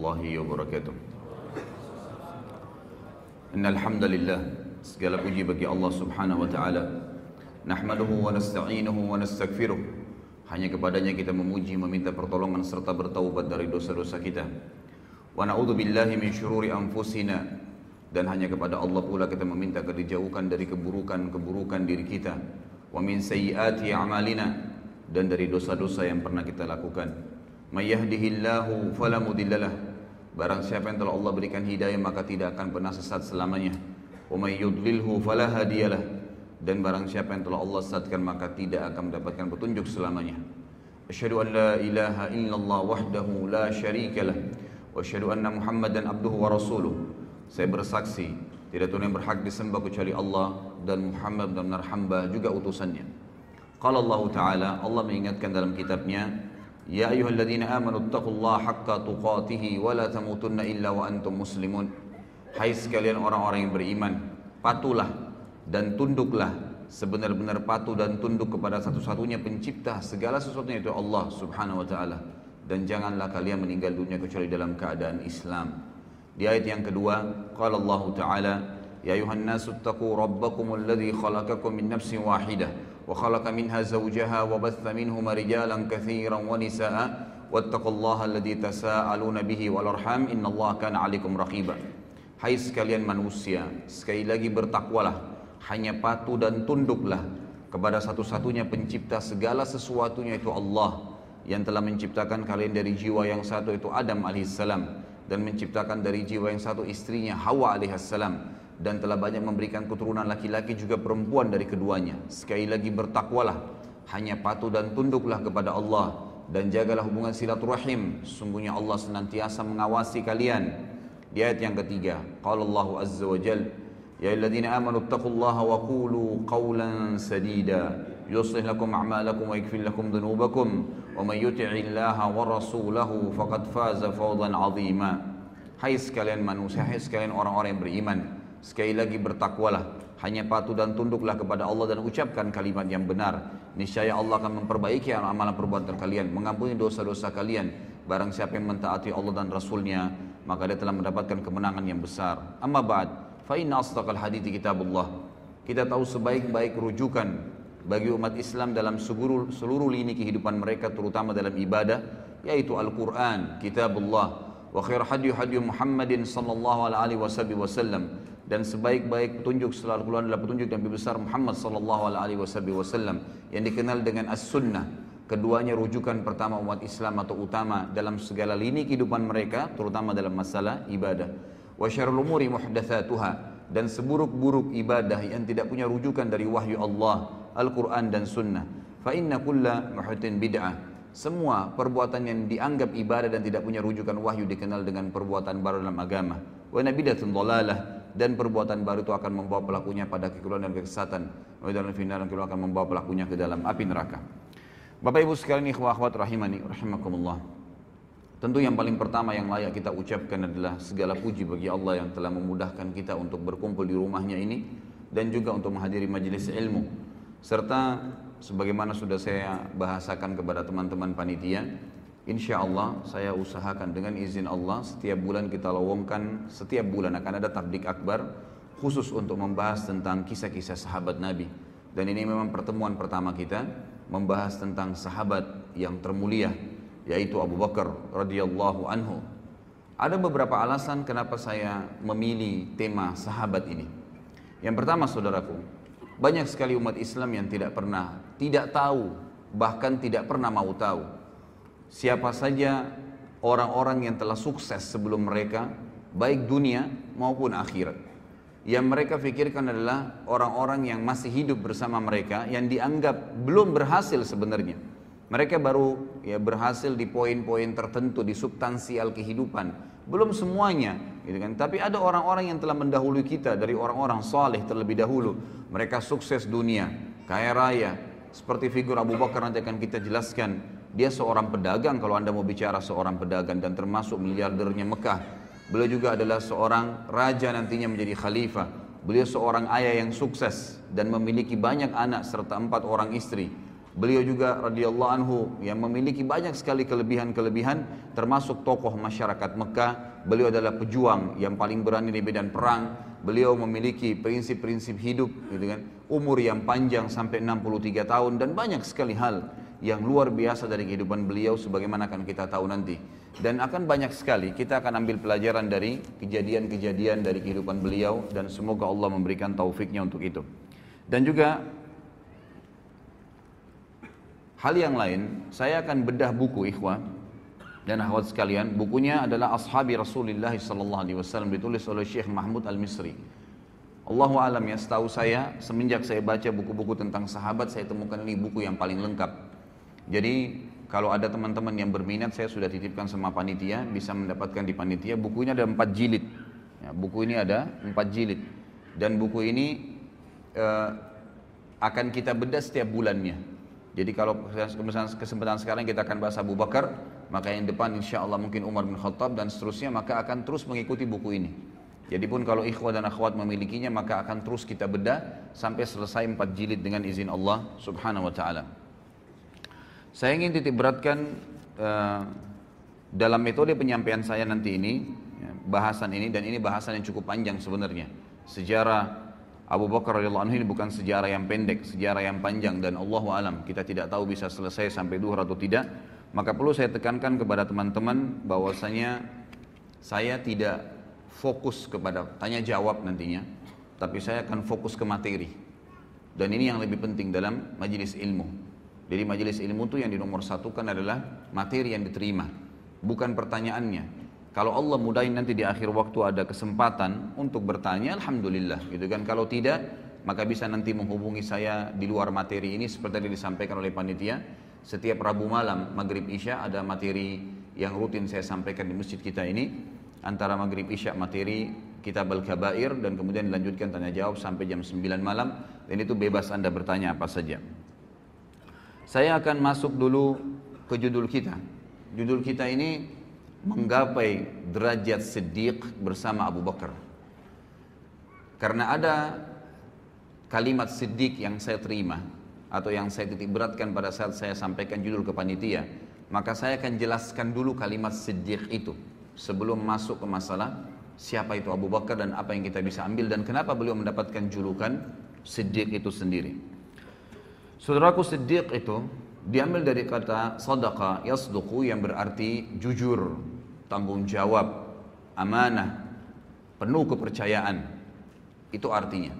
warahmatullahi wabarakatuh. Innal hamdalillah, segala puji bagi Allah Subhanahu wa taala. Nahmaduhu wa nasta'inuhu wa nastaghfiruh. Hanya kepadanya kita memuji, meminta pertolongan serta bertaubat dari dosa-dosa kita. Wa na'udzu billahi min syururi anfusina, dan hanya kepada Allah pula kita meminta dijauhkan dari keburukan-keburukan diri kita. Wa min sayyiati a'malina, dan dari dosa-dosa yang pernah kita lakukan. May yahdihillahu fala mudhillalah, barang siapa yang telah Allah berikan hidayah maka tidak akan pernah sesat selamanya. Wa may yudlilhu fala hadiyalah, dan barang siapa yang telah Allah sesatkan maka tidak akan mendapatkan petunjuk selamanya. Asyhadu an la ilaha illallah wahdahu la syarikalah wa asyhadu anna Muhammadan abduhu wa rasuluh. Saya bersaksi tidak Tuhan yang berhak disembah kecuali Allah, dan Muhammad benar-benar hamba juga utusannya. Qala Allah Ta'ala, Allah mengingatkan dalam kitabnya, Ya ayyuhalladzina amanu taqullaha haqqa tuqatih wa la tamutunna illa wa antum muslimun. Hai sekalian orang-orang yang beriman, patuhlah dan tunduklah, sebenar-benar patuh dan tunduk kepada satu-satunya pencipta segala sesuatunya, yaitu Allah Subhanahu wa taala, dan janganlah kalian meninggal dunia kecuali dalam keadaan Islam. Di ayat yang kedua, qala Allah Ta'ala, Ya ayuhan nasu taqu rabbakumul ladzi khalaqakum min nafsin wahidah وخلق منها زوجها وبث منهما رجالا كثيرا ونساء واتقوا الله الذي تساءلون به والأرحام إن الله كان عليكم رقيبا. Hai sekalian manusia, sekali lagi bertakwalah, hanya patuh dan tunduklah kepada satu-satunya pencipta segala sesuatunya, yaitu Allah, yang telah menciptakan kalian dari jiwa yang satu, yaitu Adam alaihissalam, dan menciptakan dari jiwa yang satu istrinya Hawa alaihissalam, dan telah banyak memberikan keturunan laki-laki juga perempuan dari keduanya. Sekali lagi bertakwalah, hanya patuh dan tunduklah kepada Allah, dan jagalah hubungan silaturahim. Sungguhnya Allah senantiasa mengawasi kalian. Di ayat yang ketiga, qala Allah azza wa jalla, ya ayyuhalladzina amanu taqullaha wa qulu qawlan sadida yuslih lakum a'malakum wa yaghfir lakum dhunubakum wa may yuti'illaha wa rasulahu faqad faza fawzan 'azima. Hai sekalian manusia, hai sekalian orang-orang yang beriman, sekali lagi bertakwalah, hanya patuh dan tunduklah kepada Allah dan ucapkan kalimat yang benar. Niscaya Allah akan memperbaiki amalan perbuatan kalian, mengampuni dosa-dosa kalian. Barang siapa yang mentaati Allah dan Rasulnya, maka dia telah mendapatkan kemenangan yang besar. Amma ba'd, fa inna asdaqal hadithi kitabullah. Kita tahu sebaik-baik rujukan bagi umat Islam dalam seluruh lini kehidupan mereka, terutama dalam ibadah, yaitu Al-Quran, kitabullah. Wa khair hadyu Muhammadin sallallahu alaihi wasallam, dan sebaik-baik petunjuk setelah Al-Quran adalah petunjuk Nabi besar Muhammad sallallahu alaihi wasallam yang dikenal dengan As-Sunnah. Keduanya rujukan pertama umat Islam atau utama dalam segala lini kehidupan mereka, terutama dalam masalah ibadah. Wa syarrul umuri muhdatsatuha, dan seburuk-buruk ibadah yang tidak punya rujukan dari wahyu Allah, Al-Quran dan Sunnah. Fa inna kulla muhdatsin bid'ah. Semua perbuatan yang dianggap ibadah dan tidak punya rujukan wahyu dikenal dengan perbuatan baru dalam agama. Wa nabidatun dhalalah, dan perbuatan baru itu akan membawa pelakunya pada kekeliruan dan kesesatan. Wa dalam final akan membawa pelakunya ke dalam api neraka. Bapak Ibu sekalian, ikhwah akhwat rahimani rahimakumullah. Tentu yang paling pertama yang layak kita ucapkan adalah segala puji bagi Allah yang telah memudahkan kita untuk berkumpul di rumahnya ini, dan juga untuk menghadiri majelis ilmu, serta sebagaimana sudah saya bahasakan kepada teman-teman panitia, insya Allah saya usahakan dengan izin Allah setiap bulan kita lowongkan, setiap bulan akan ada tablik akbar khusus untuk membahas tentang kisah-kisah sahabat Nabi. Dan ini memang pertemuan pertama kita membahas tentang sahabat yang termulia, yaitu Abu Bakar radhiyallahu anhu. Ada beberapa alasan kenapa saya memilih tema sahabat ini. Yang pertama, saudaraku, banyak sekali umat Islam yang tidak tahu, bahkan tidak pernah mau tahu siapa saja orang-orang yang telah sukses sebelum mereka, baik dunia maupun akhirat. Yang mereka pikirkan adalah orang-orang yang masih hidup bersama mereka, yang dianggap belum berhasil sebenarnya. Mereka baru berhasil di poin-poin tertentu, di substansial kehidupan, belum semuanya, gitu kan? Tapi ada orang-orang yang telah mendahului kita dari orang-orang saleh terlebih dahulu. Mereka sukses dunia, kaya raya, seperti figur Abu Bakar nanti akan kita jelaskan. Dia seorang pedagang, kalau anda mau bicara seorang pedagang, dan termasuk miliardernya Mekah. Beliau juga adalah seorang raja nantinya menjadi khalifah. Beliau seorang ayah yang sukses dan memiliki banyak anak serta 4 orang istri. Beliau juga radhiyallahu anhu yang memiliki banyak sekali kelebihan-kelebihan, termasuk tokoh masyarakat Mekah. Beliau adalah pejuang yang paling berani di medan perang. Beliau memiliki prinsip-prinsip hidup, gitu kan. Umur yang panjang sampai 63 tahun dan banyak sekali hal yang luar biasa dari kehidupan beliau sebagaimana akan kita tahu nanti. Dan akan banyak sekali kita akan ambil pelajaran dari kejadian-kejadian dari kehidupan beliau dan semoga Allah memberikan taufiknya untuk itu. Dan juga hal yang lain, saya akan bedah buku ikhwah dan akhwat sekalian. Bukunya adalah Ashabi Rasulullah sallallahu alaihi wasallam, ditulis oleh Syekh Mahmud Al-Misri. Allahu alam ya, setahu saya semenjak saya baca buku-buku tentang sahabat, saya temukan ini buku yang paling lengkap. Jadi kalau ada teman-teman yang berminat, saya sudah titipkan sama panitia, bisa mendapatkan di panitia. Buku ini ada 4 jilid. Ya, buku ini ada 4 jilid. Dan buku ini akan kita bedah setiap bulannya. Jadi kalau kesempatan sekarang kita akan bahas Abu Bakar, maka yang depan insya Allah mungkin Umar bin Khattab dan seterusnya, maka akan terus mengikuti buku ini. Jadi pun kalau ikhwah dan akhwat memilikinya, maka akan terus kita bedah sampai selesai 4 jilid dengan izin Allah subhanahu wa ta'ala. Saya ingin titik beratkan dalam metode penyampaian saya nanti ini, bahasan ini, dan ini bahasan yang cukup panjang sebenarnya. Sejarah Abu Bakar radhiyallahu anhu ini bukan sejarah yang pendek, sejarah yang panjang, dan Allahu alam kita tidak tahu bisa selesai sampai duhur atau tidak. Maka perlu saya tekankan kepada teman-teman bahwasanya saya tidak fokus kepada tanya jawab nantinya, tapi saya akan fokus ke materi. Dan ini yang lebih penting dalam majelis ilmu. Jadi majelis ilmu itu yang dinomorsatukan adalah materi yang diterima, bukan pertanyaannya. Kalau Allah mudahin nanti di akhir waktu ada kesempatan untuk bertanya, alhamdulillah, gitu kan. Kalau tidak, maka bisa nanti menghubungi saya di luar materi ini seperti yang disampaikan oleh panitia. Setiap Rabu malam Maghrib Isya ada materi yang rutin saya sampaikan di masjid kita ini. Antara Maghrib Isya materi Kitab Al-Kabair dan kemudian dilanjutkan tanya jawab sampai jam 9 malam. Dan itu bebas Anda bertanya apa saja. Saya akan masuk dulu ke judul kita. Judul kita ini menggapai derajat Siddiq bersama Abu Bakar. Karena ada kalimat Siddiq yang saya terima atau yang saya titik beratkan pada saat saya sampaikan judul ke panitia, maka saya akan jelaskan dulu kalimat Siddiq itu sebelum masuk ke masalah siapa itu Abu Bakar dan apa yang kita bisa ambil dan kenapa beliau mendapatkan julukan Siddiq itu sendiri. Saudaraku, Siddiq itu diambil dari kata sadaqa yasduqu yang berarti jujur, tanggung jawab, amanah, penuh kepercayaan. Itu artinya.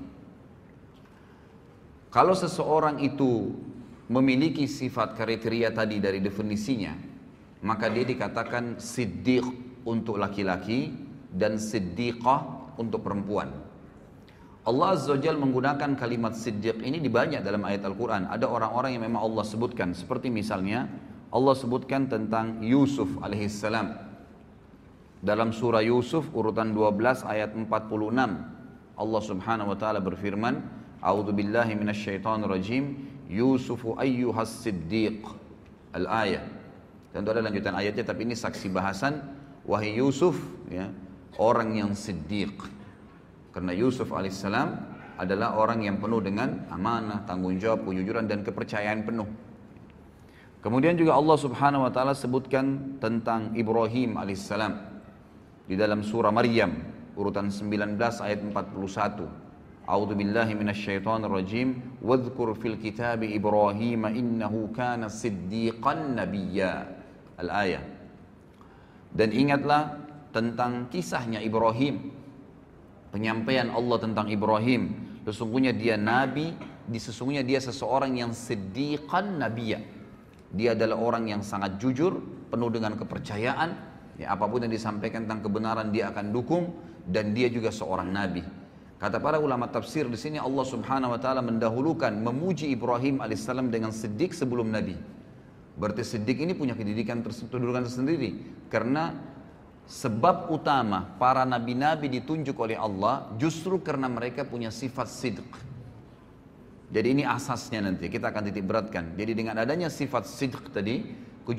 Kalau seseorang itu memiliki sifat kriteria tadi dari definisinya, maka dia dikatakan siddiq untuk laki-laki dan siddiqah untuk perempuan. Allah Azza wa Jalla menggunakan kalimat siddiq ini di banyak dalam ayat Al-Quran. Ada orang-orang yang memang Allah sebutkan. Seperti misalnya Allah sebutkan tentang Yusuf alaihissalam. Dalam surah Yusuf urutan 12 ayat 46. Allah subhanahu wa ta'ala berfirman, A'udzu billahi minasyaitonir rajim, Yusufu ayyuhas siddiq. Al-ayah. Tentu ada lanjutan ayatnya, tapi ini saksi bahasan. Wahai Yusuf, ya, orang yang siddiq. Karena Yusuf alaihissalam adalah orang yang penuh dengan amanah, tanggung jawab, kejujuran dan kepercayaan penuh. Kemudian juga Allah subhanahu wa ta'ala sebutkan tentang Ibrahim alaihissalam di dalam surah Maryam urutan 19 ayat 41. A'udzu billahi minasyaitonir rajim, wadhkur fil kitabi Ibrahim innahu kana siddiqan nabiyya. Al-ayah. Dan ingatlah tentang kisahnya Ibrahim. Penyampaian Allah tentang Ibrahim, sesungguhnya dia nabi, sesungguhnya dia seseorang yang siddiqan nabiyya. Dia adalah orang yang sangat jujur, penuh dengan kepercayaan, ya, apapun yang disampaikan tentang kebenaran dia akan dukung, dan dia juga seorang nabi. Kata para ulama tafsir di sini Allah Subhanahu wa taala mendahulukan memuji Ibrahim alaihissalam dengan siddiq sebelum nabi. Berarti siddiq ini punya kedudukan tersendiri karena sebab utama para nabi-nabi ditunjuk oleh Allah justru karena mereka punya sifat sidq. Jadi ini asasnya nanti kita akan titik beratkan. Jadi dengan adanya sifat sidq tadi,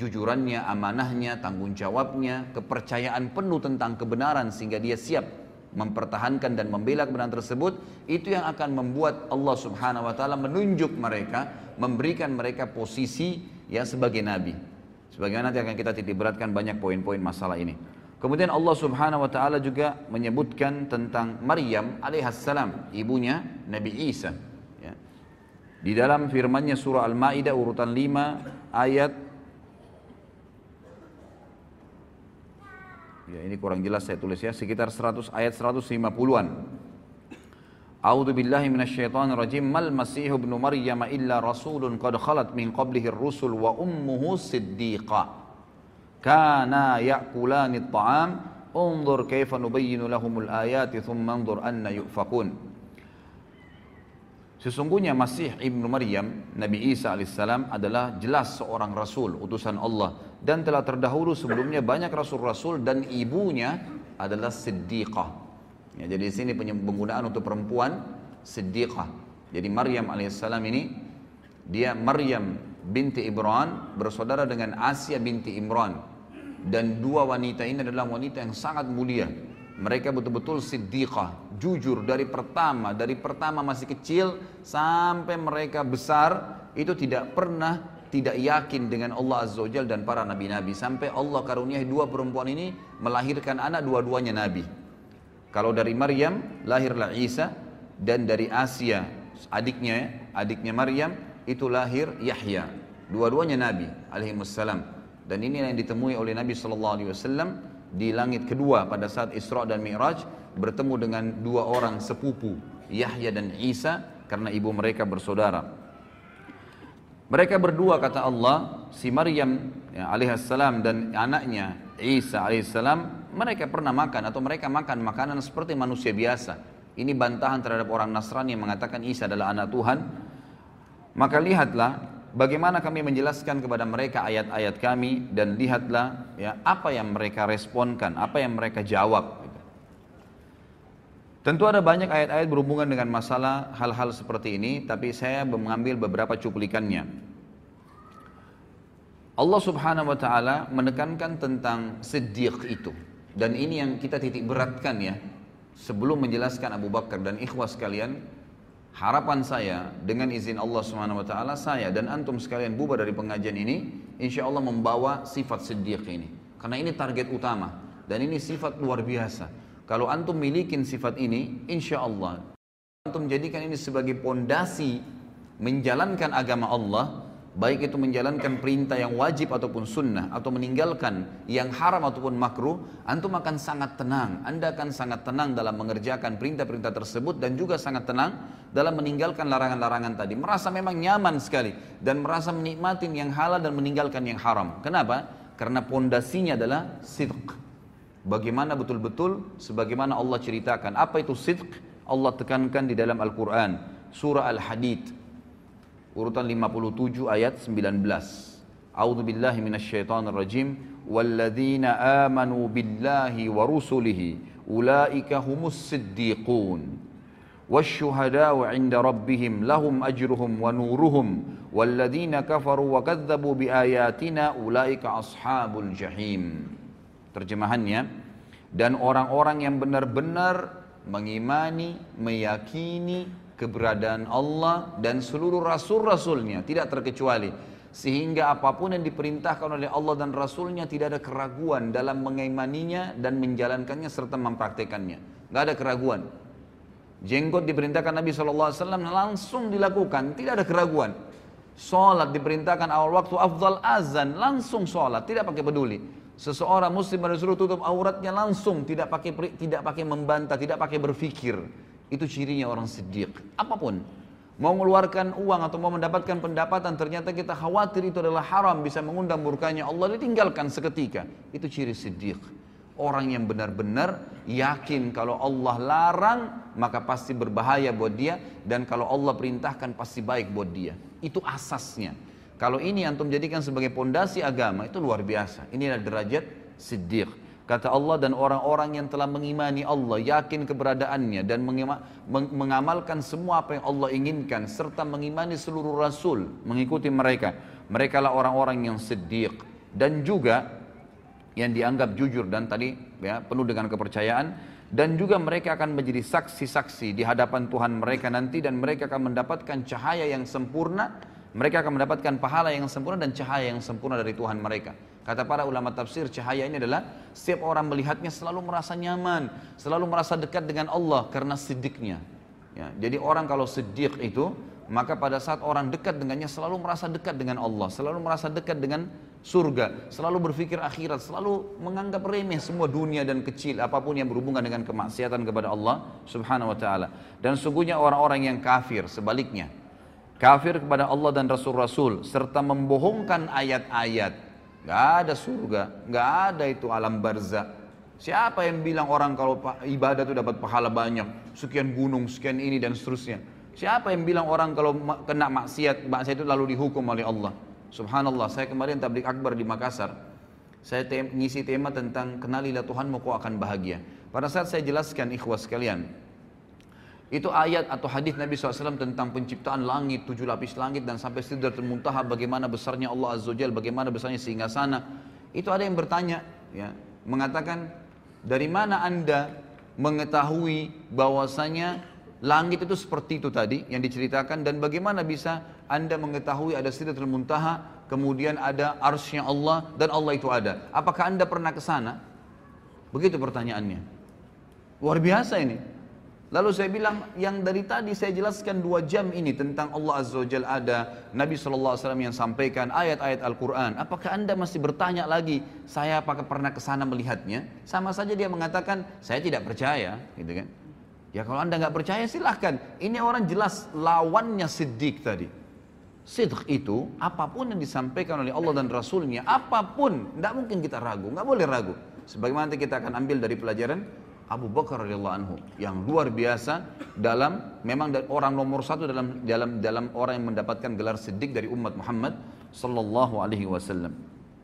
kejujurannya, amanahnya, tanggung jawabnya, kepercayaan penuh tentang kebenaran sehingga dia siap mempertahankan dan membela kebenaran tersebut, itu yang akan membuat Allah Subhanahu wa taala menunjuk mereka, memberikan mereka posisi ya sebagai nabi. Sebagaimana nanti akan kita titik beratkan banyak poin-poin masalah ini. Kemudian Allah Subhanahu wa taala juga menyebutkan tentang Maryam alaihissalam, ibunya Nabi Isa. Ya. Di dalam firman-Nya surah Al-Maidah urutan 5 ayat, ya ini kurang jelas saya tulis ya, sekitar 100 ayat 150-an. A'udzu billahi minasyaitonir rajim. Mal masih ibnu Maryam illa rasulun qad khalat min qablihi ar-rusul wa ummuhu siddiqah. Kana ya'kulani at-ta'am. Unzur kaifa nubayyinu lahumul ayati thumma anzur anna yufakun. Sesungguhnya Masih ibnu Maryam, Nabi Isa alaihissalam adalah jelas seorang rasul, utusan Allah. Dan telah terdahulu sebelumnya banyak rasul-rasul dan ibunya adalah siddiqah. Ya, jadi di sini penggunaan untuk perempuan siddiqah. Jadi Maryam alaihissalam ini, dia Maryam binti Imran bersaudara dengan Asia binti Imran. Dan dua wanita ini adalah wanita yang sangat mulia. Mereka betul-betul siddiqah, jujur dari pertama masih kecil sampai mereka besar, itu tidak pernah tidak yakin dengan Allah Azza wa Jalla dan para nabi-nabi. Sampai Allah karuniai dua perempuan ini melahirkan anak, dua-duanya nabi. Kalau dari Maryam lahirlah Isa, dan dari Asia adiknya Maryam itu lahir Yahya. Dua-duanya nabi alaihi wassalam. Dan ini yang ditemui oleh Nabi sallallahu alaihi wasallam di langit kedua pada saat Isra dan Mi'raj, bertemu dengan dua orang sepupu, Yahya dan Isa, karena ibu mereka bersaudara. Mereka berdua, kata Allah, si Maryam ya, alaihissalam dan anaknya Isa alaihissalam, mereka pernah makan atau mereka makan makanan seperti manusia biasa. Ini bantahan terhadap orang Nasrani yang mengatakan Isa adalah anak Tuhan. Maka lihatlah bagaimana kami menjelaskan kepada mereka ayat-ayat kami, dan lihatlah ya apa yang mereka responkan, apa yang mereka jawab. Tentu ada banyak ayat-ayat berhubungan dengan masalah hal-hal seperti ini, tapi saya mengambil beberapa cuplikannya. Allah Subhanahu wa taala menekankan tentang siddiq itu, dan ini yang kita titik beratkan ya. Sebelum menjelaskan Abu Bakar dan ikhwas sekalian, harapan saya dengan izin Allah Subhanahu wa taala, saya dan antum sekalian bubar dari pengajian ini insyaallah membawa sifat siddiq ini, karena ini target utama dan ini sifat luar biasa. Kalau antum milikin sifat ini, insyaallah antum jadikan ini sebagai pondasi menjalankan agama Allah, baik itu menjalankan perintah yang wajib ataupun sunnah, atau meninggalkan yang haram ataupun makruh, antum akan sangat tenang. Anda akan sangat tenang dalam mengerjakan perintah-perintah tersebut, dan juga sangat tenang dalam meninggalkan larangan-larangan tadi. Merasa memang nyaman sekali dan merasa menikmati yang halal dan meninggalkan yang haram. Kenapa? Karena pondasinya adalah sidq. Bagaimana betul-betul sebagaimana Allah ceritakan. Apa itu sidq? Allah tekankan di dalam Al-Quran, surah Al-Hadid urutan 57 ayat 19. A'udzu billahi minasyaitonir rajim. Walladzina amanu billahi wa rusulihi ulaika humus siddiqun wasyuhada'u 'inda rabbihim lahum ajruhum wa nuruhum walladzina kafaru wa kadzdzabu biayatina ulaika ashabul jahim. Terjemahannya, dan orang-orang yang benar-benar mengimani, meyakini keberadaan Allah dan seluruh rasul-rasulnya tidak terkecuali, sehingga apapun yang diperintahkan oleh Allah dan Rasulnya tidak ada keraguan dalam mengimaninya dan menjalankannya serta mempraktekannya. Nggak ada keraguan. Jenggot diperintahkan Nabi SAW langsung dilakukan, tidak ada keraguan. Sholat diperintahkan awal waktu, afdal azan, langsung sholat, tidak pakai peduli. Seseorang muslim disuruh tutup auratnya langsung, tidak pakai membantah, tidak pakai berfikir. Itu cirinya orang siddiq. Apapun, mau mengeluarkan uang atau mau mendapatkan pendapatan, ternyata kita khawatir itu adalah haram, bisa mengundang murkanya Allah, ditinggalkan seketika. Itu ciri siddiq. Orang yang benar-benar yakin kalau Allah larang maka pasti berbahaya buat dia, dan kalau Allah perintahkan pasti baik buat dia. Itu asasnya. Kalau ini antum jadikan sebagai pondasi agama, itu luar biasa. Inilah derajat siddiq. Kata Allah, dan orang-orang yang telah mengimani Allah, yakin keberadaannya, dan mengamalkan semua apa yang Allah inginkan, serta mengimani seluruh rasul, mengikuti mereka. Mereka lah orang-orang yang siddiq, dan juga yang dianggap jujur, dan tadi ya, penuh dengan kepercayaan. Dan juga mereka akan menjadi saksi-saksi di hadapan Tuhan mereka nanti, dan mereka akan mendapatkan cahaya yang sempurna, mereka akan mendapatkan pahala yang sempurna dan cahaya yang sempurna dari Tuhan mereka. Kata para ulama tafsir, cahaya ini adalah setiap orang melihatnya selalu merasa nyaman, selalu merasa dekat dengan Allah karena siddiqnya. Ya, jadi orang kalau siddiq itu, maka pada saat orang dekat dengannya selalu merasa dekat dengan Allah, selalu merasa dekat dengan surga, selalu berpikir akhirat, selalu menganggap remeh semua dunia dan kecil apapun yang berhubungan dengan kemaksiatan kepada Allah Subhanahu wa taala. Dan sungguhnya orang-orang yang kafir sebaliknya, kafir kepada Allah dan Rasul-Rasul serta membohongkan ayat-ayat. Gak ada surga, gak ada itu alam barzah. Siapa yang bilang orang kalau ibadah itu dapat pahala banyak, sekian gunung, sekian ini dan seterusnya? Siapa yang bilang orang kalau kena maksiat itu lalu dihukum oleh Allah? Subhanallah, saya kemarin tabligh akbar di Makassar. Saya ngisi tema tentang kenalilah Tuhanmu kau akan bahagia. Pada saat saya jelaskan ikhwas sekalian, itu ayat atau hadis Nabi SAW tentang penciptaan langit, 7 lapis langit dan sampai Sidratul Muntaha, bagaimana besarnya Allah Azza wa Jalla, bagaimana besarnya singgasana. Itu ada yang bertanya, ya, mengatakan, dari mana Anda mengetahui bahwasanya langit itu seperti itu tadi yang diceritakan, dan bagaimana bisa Anda mengetahui ada Sidratul Muntaha, kemudian ada arsy-Nya Allah, dan Allah itu ada? Apakah Anda pernah ke sana? Begitu pertanyaannya. Luar biasa ini. Lalu saya bilang, yang dari tadi saya jelaskan 2 jam ini tentang Allah Azza wa Jalla ada, Nabi SAW yang sampaikan, ayat-ayat Al-Quran. Apakah Anda masih bertanya lagi, saya apakah pernah ke sana melihatnya? Sama saja dia mengatakan, saya tidak percaya, gitu kan. Ya kalau Anda nggak percaya silahkan. Ini orang jelas lawannya siddiq tadi. Sidq itu apapun yang disampaikan oleh Allah dan Rasulnya, apapun, tidak mungkin kita ragu, nggak boleh ragu. Sebagaimana nanti kita akan ambil dari pelajaran Abu Bakar radhiyallahu anhu yang luar biasa dalam, memang orang nomor 1 dalam orang yang mendapatkan gelar siddiq dari umat Muhammad sallallahu alaihi wasallam.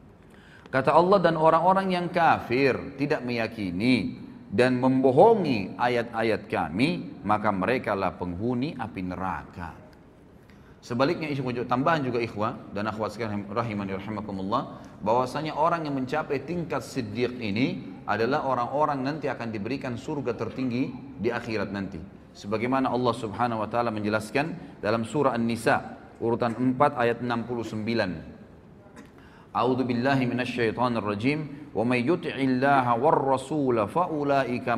Kata Allah, dan orang-orang yang kafir tidak meyakini dan membohongi ayat-ayat kami, maka mereka lah penghuni api neraka. Sebaliknya, tambahan juga ikhwah dan akhwat sekalian rahimani rahimakumullah, bahwasanya orang yang mencapai tingkat siddiq ini adalah orang-orang nanti akan diberikan surga tertinggi di akhirat nanti. Sebagaimana Allah Subhanahu wa taala menjelaskan dalam surah An-Nisa urutan 4 ayat 69. A'udzu billahi minasyaitonir rajim. Wa may yuti'illaha war-rasula faulaika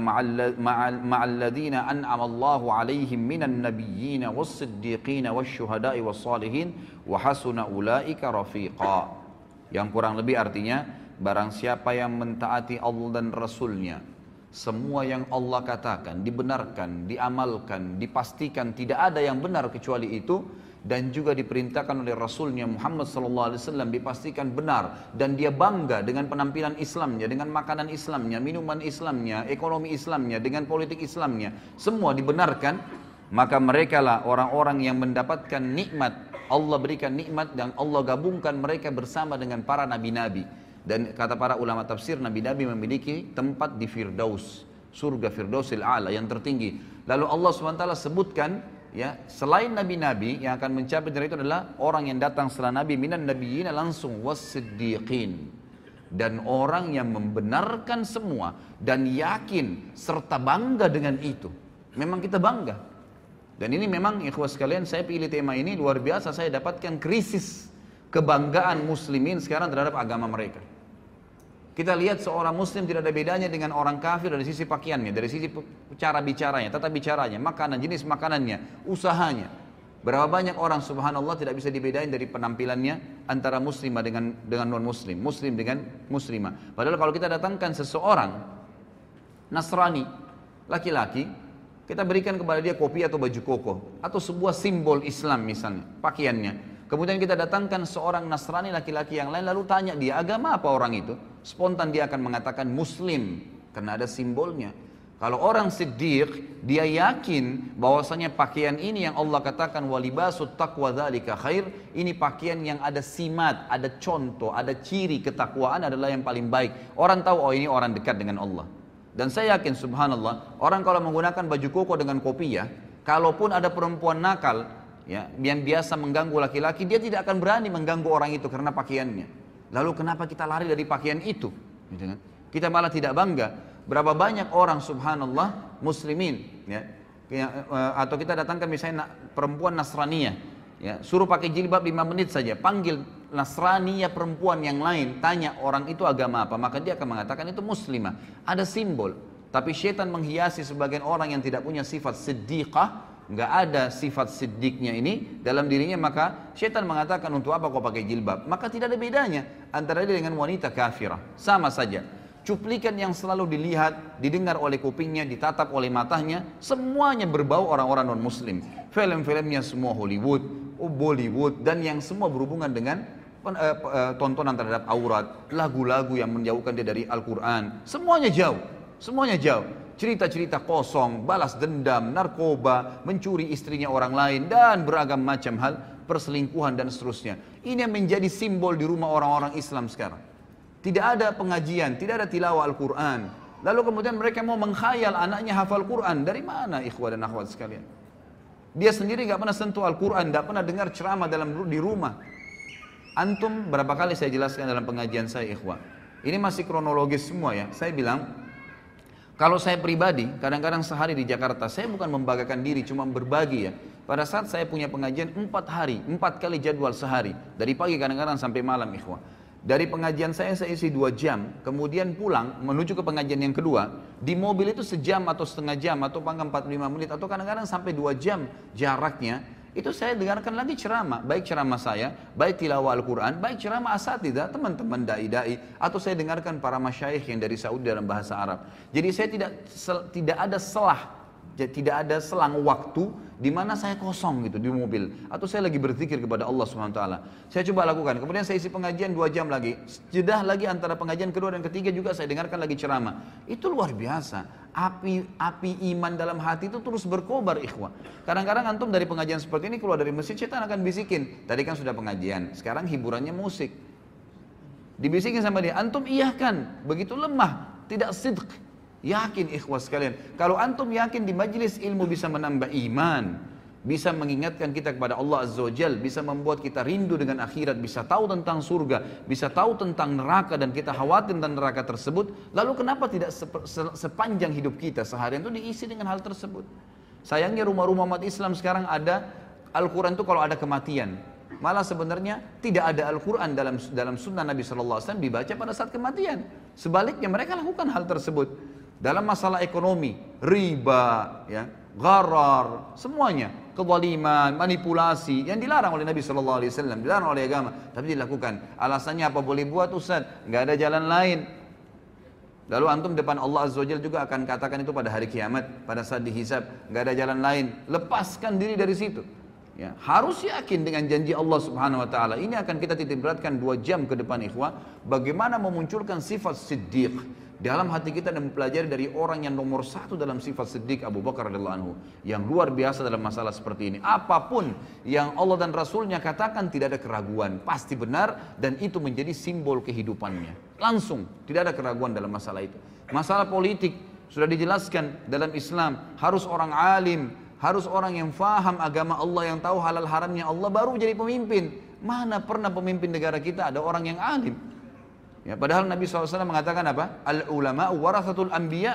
ma'al ladzina an'ama Allahu 'alaihim minan nabiyyin was-siddiqin wasyuhada'i was-salihin wa hasuna ulaika rafiqa. Yang kurang lebih artinya, barang siapa yang mentaati Allah dan Rasulnya, semua yang Allah katakan dibenarkan, diamalkan, dipastikan tidak ada yang benar kecuali itu, dan juga diperintahkan oleh Rasulnya Muhammad SAW dipastikan benar, dan dia bangga dengan penampilan Islamnya, dengan makanan Islamnya, minuman Islamnya, ekonomi Islamnya, dengan politik Islamnya, semua dibenarkan, maka mereka lah orang-orang yang mendapatkan nikmat. Allah berikan nikmat dan Allah gabungkan mereka bersama dengan para nabi-nabi. Dan kata para ulama tafsir, nabi-nabi memiliki tempat di Firdaus, surga Firdausil A'la yang tertinggi. Lalu Allah SWT sebutkan, ya, selain nabi-nabi yang akan mencapai dari itu adalah orang yang datang setelah nabi, minan nabiyyin langsung was-siddiqin, dan orang yang membenarkan semua dan yakin serta bangga dengan itu. Memang kita bangga. Dan ini memang ikhwas sekalian, saya pilih tema ini luar biasa, saya dapatkan krisis kebanggaan muslimin sekarang terhadap agama mereka. Kita lihat seorang muslim tidak ada bedanya dengan orang kafir dari sisi pakaiannya, dari sisi cara bicaranya, tata bicaranya, makanan, jenis makanannya, usahanya. Berapa banyak orang subhanallah tidak bisa dibedain dari penampilannya antara muslimah dengan non muslim, muslim dengan muslimah. Padahal kalau kita datangkan seseorang Nasrani, laki-laki, kita berikan kepada dia kopi atau baju koko atau sebuah simbol Islam misalnya, pakaiannya. Kemudian kita datangkan seorang Nasrani laki-laki yang lain, lalu tanya dia agama apa orang itu, spontan dia akan mengatakan Muslim karena ada simbolnya. Kalau orang siddiq, dia yakin bahwasanya pakaian ini yang Allah katakan walibasut taqwa dzalika khair, ini pakaian yang ada simat, ada contoh, ada ciri ketakwaan adalah yang paling baik. Orang tahu, oh ini orang dekat dengan Allah. Dan saya yakin subhanallah, orang kalau menggunakan baju koko dengan kopiah, kalaupun ada perempuan nakal, ya, yang biasa mengganggu laki-laki, dia tidak akan berani mengganggu orang itu karena pakaiannya. Lalu kenapa kita lari dari pakaian itu? Gitu kan? Kita malah tidak bangga. Berapa banyak orang subhanallah muslimin ya, atau kita datangkan misalnya perempuan Nasraniyah ya, suruh pakai jilbab 5 menit saja, panggil Nasraniyah perempuan yang lain, tanya orang itu agama apa, maka dia akan mengatakan itu muslimah. Ada simbol, tapi syaitan menghiasi sebagian orang yang tidak punya sifat siddiqah, nggak ada sifat siddiqnya ini dalam dirinya, maka syaitan mengatakan untuk apa kau pakai jilbab, maka tidak ada bedanya antara dia dengan wanita kafirah, sama saja. Cuplikan yang selalu dilihat, didengar oleh kupingnya, ditatap oleh matanya, semuanya berbau orang-orang non-muslim. Film-filmnya semua Hollywood, Bollywood, dan yang semua berhubungan dengan tontonan terhadap aurat, lagu-lagu yang menjauhkan dia dari Al-Quran, semuanya jauh, semuanya jauh. Cerita-cerita kosong, balas dendam, narkoba, mencuri istrinya orang lain, dan beragam macam hal, perselingkuhan dan seterusnya. Ini yang menjadi simbol di rumah orang-orang Islam sekarang. Tidak ada pengajian, tidak ada tilawah Al-Quran. Lalu kemudian mereka mau mengkhayal anaknya hafal Quran. Dari mana ikhwah dan akhwat sekalian? Dia sendiri gak pernah sentuh Al-Quran, gak pernah dengar ceramah di rumah. Antum berapa kali saya jelaskan dalam pengajian saya ikhwah. Ini masih kronologis semua ya. Saya bilang, kalau saya pribadi, kadang-kadang sehari di Jakarta, saya bukan membanggakan diri, cuma berbagi ya. Pada saat saya punya pengajian 4 hari, 4 kali jadwal sehari. Dari pagi kadang-kadang sampai malam ikhwah. Dari pengajian saya isi 2 jam, kemudian pulang menuju ke pengajian yang kedua. Di mobil itu sejam atau setengah jam, atau 45 menit, atau kadang-kadang sampai 2 jam jaraknya. Itu saya dengarkan lagi ceramah, baik ceramah saya, baik tilawah Al-Quran, baik ceramah asatidzah, teman-teman da'i-da'i, atau saya dengarkan para masyayikh yang dari Saudi dalam bahasa Arab. Jadi saya tidak ada tidak ada selang waktu di mana saya kosong gitu di mobil, atau saya lagi berzikir kepada Allah Subhanahu wa taala. Saya coba lakukan. Kemudian saya isi pengajian 2 jam lagi. Jeda lagi antara pengajian kedua dan ketiga juga saya dengarkan lagi ceramah. Itu luar biasa. Api iman dalam hati itu terus berkobar ikhwah. Kadang-kadang antum dari pengajian seperti ini keluar dari masjid, setan akan bisikin, tadi kan sudah pengajian, sekarang hiburannya musik. Dibisikin sama dia, antum iyahkan, begitu lemah, tidak sidq. Yakin ikhwas sekalian, kalau antum yakin di majlis ilmu bisa menambah iman, bisa mengingatkan kita kepada Allah Azza wa Jal, bisa membuat kita rindu dengan akhirat, bisa tahu tentang surga, bisa tahu tentang neraka dan kita khawatir tentang neraka tersebut, lalu kenapa tidak sepanjang hidup kita seharian itu diisi dengan hal tersebut? Sayangnya rumah-rumah umat Islam sekarang ada Al-Quran itu kalau ada kematian, malah sebenarnya tidak ada Al-Quran dalam sunnah Nabi SAW dibaca pada saat kematian. Sebaliknya mereka lakukan hal tersebut. Dalam masalah ekonomi, riba, ya, gharar, semuanya, kezaliman, manipulasi yang dilarang oleh Nabi SAW, dilarang oleh agama, tapi dilakukan. Alasannya apa boleh buat Ustaz? Nggak ada jalan lain. Lalu antum depan Allah Azza wa Jalla juga akan katakan itu pada hari kiamat, pada saat dihisab, nggak ada jalan lain. Lepaskan diri dari situ. Ya, harus yakin dengan janji Allah Subhanahu wa taala. Ini akan kita titik beratkan 2 jam ke depan ikhwah, bagaimana memunculkan sifat siddiq dalam hati kita dan mempelajari dari orang yang nomor 1 dalam sifat siddiq, Abu Bakar radhiyallahu anhu, yang luar biasa dalam masalah seperti ini. Apapun yang Allah dan Rasulnya katakan tidak ada keraguan, pasti benar, dan itu menjadi simbol kehidupannya. Langsung, tidak ada keraguan dalam masalah itu. Masalah politik sudah dijelaskan dalam Islam, harus orang alim, harus orang yang faham agama Allah, yang tahu halal haramnya Allah, baru jadi pemimpin. Mana pernah pemimpin negara kita ada orang yang alim? Ya, padahal Nabi SAW mengatakan apa? Al-ulama warathatul anbiya.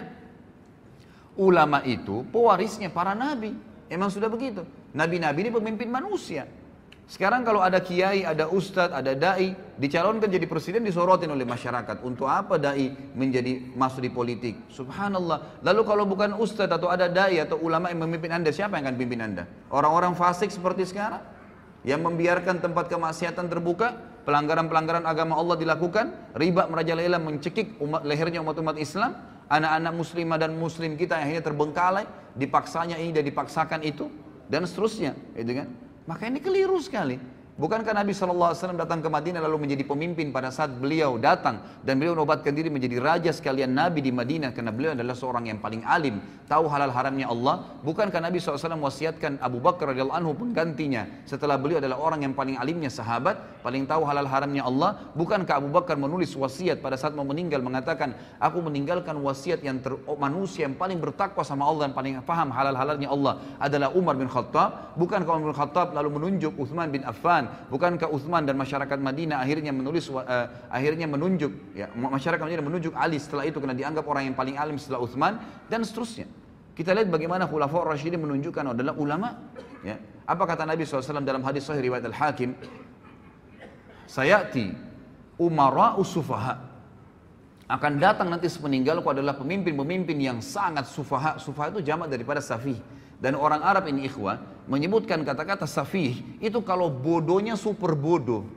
Ulama itu pewarisnya para nabi. Emang sudah begitu. Nabi-nabi ini pemimpin manusia. Sekarang kalau ada kiai, ada ustadz, ada dai, dicalonkan jadi presiden, disorotin oleh masyarakat. Untuk apa dai masuk di politik? Subhanallah. Lalu kalau bukan ustadz atau ada dai atau ulama yang memimpin anda, siapa yang akan pimpin anda? Orang-orang fasik seperti sekarang? Yang membiarkan tempat kemaksiatan terbuka, pelanggaran-pelanggaran agama Allah dilakukan, riba merajalela mencekik lehernya umat-umat Islam, anak-anak muslimah dan muslim kita yang akhirnya terbengkalai, dipaksanya ini dan dipaksakan itu, dan seterusnya, gitu kan? Maka ini keliru sekali. Bukankah Nabi SAW datang ke Madinah lalu menjadi pemimpin pada saat beliau datang dan beliau menobatkan diri menjadi raja sekalian Nabi di Madinah karena beliau adalah seorang yang paling alim, tahu halal haramnya Allah. Bukankah Nabi SAW wasiatkan Abu Bakar radhiyallahu anhu penggantinya setelah beliau adalah orang yang paling alimnya sahabat, paling tahu halal haramnya Allah? Bukankah Abu Bakar menulis wasiat pada saat mau meninggal mengatakan, aku meninggalkan wasiat yang manusia yang paling bertakwa sama Allah dan paling paham halal halalnya Allah adalah Umar bin Khattab? Bukankah Umar bin Khattab lalu menunjuk Uthman bin Affan Bukankah Uthman dan masyarakat Madinah akhirnya akhirnya menunjuk, ya, masyarakat Madinah menunjuk Ali setelah itu karena dianggap orang yang paling alim setelah Uthman dan seterusnya. Kita lihat bagaimana Khulafaur Rasyidin menunjukkan adalah ulama. Ya. Apa kata Nabi SAW dalam hadis Sahih riwayat Al-Hakim? Sayati umara'u sufaha. Akan datang nanti sepeninggalku adalah pemimpin-pemimpin yang sangat sufaha. Sufaha itu jamak daripada safih. Dan orang Arab ini ikhwah menyebutkan kata-kata safih itu kalau bodohnya super bodoh.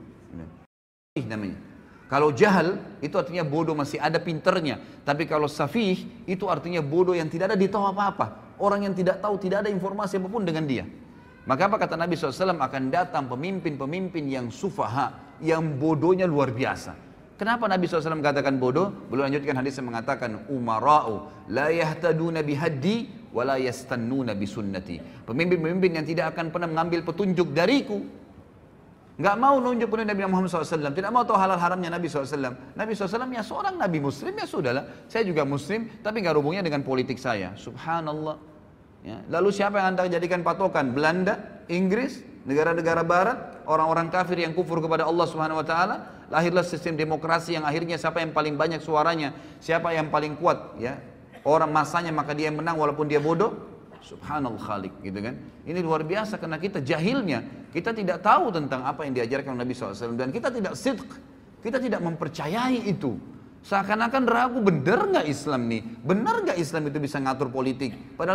Namanya. Kalau jahal itu artinya bodoh masih ada pinternya. Tapi kalau safih itu artinya bodoh yang tidak ada di tahu apa-apa. Orang yang tidak tahu, tidak ada informasi apapun dengan dia. Maka apa kata Nabi SAW, akan datang pemimpin-pemimpin yang sufaha, yang bodohnya luar biasa. Kenapa Nabi SAW katakan bodoh? Beliau lanjutkan hadis yang mengatakan umara'u la yahtaduna bihaddi wa la yastannuna bisunnati. Pemimpin-pemimpin yang tidak akan pernah mengambil petunjuk dariku. Enggak mau nunjuk petunjuk Nabi Muhammad SAW, tidak mau tahu halal haramnya Nabi SAW. Nabi SAW ya seorang Nabi Muslim, ya sudahlah. Saya juga Muslim, tapi enggak hubungnya dengan politik saya. Subhanallah. Ya. Lalu siapa yang Anda jadikan patokan? Belanda, Inggris, negara-negara barat, orang-orang kafir yang kufur kepada Allah Subhanahu wa taala. Lahirlah sistem demokrasi yang akhirnya siapa yang paling banyak suaranya, siapa yang paling kuat, ya. Orang masanya maka dia yang menang walaupun dia bodoh. Subhanallah khalik, gitu kan. Ini luar biasa karena kita jahilnya, kita tidak tahu tentang apa yang diajarkan Nabi SAW dan kita tidak sidq, kita tidak mempercayai itu. Seakan-akan ragu, benar nggak Islam nih? Benar nggak Islam itu bisa ngatur politik? Padahal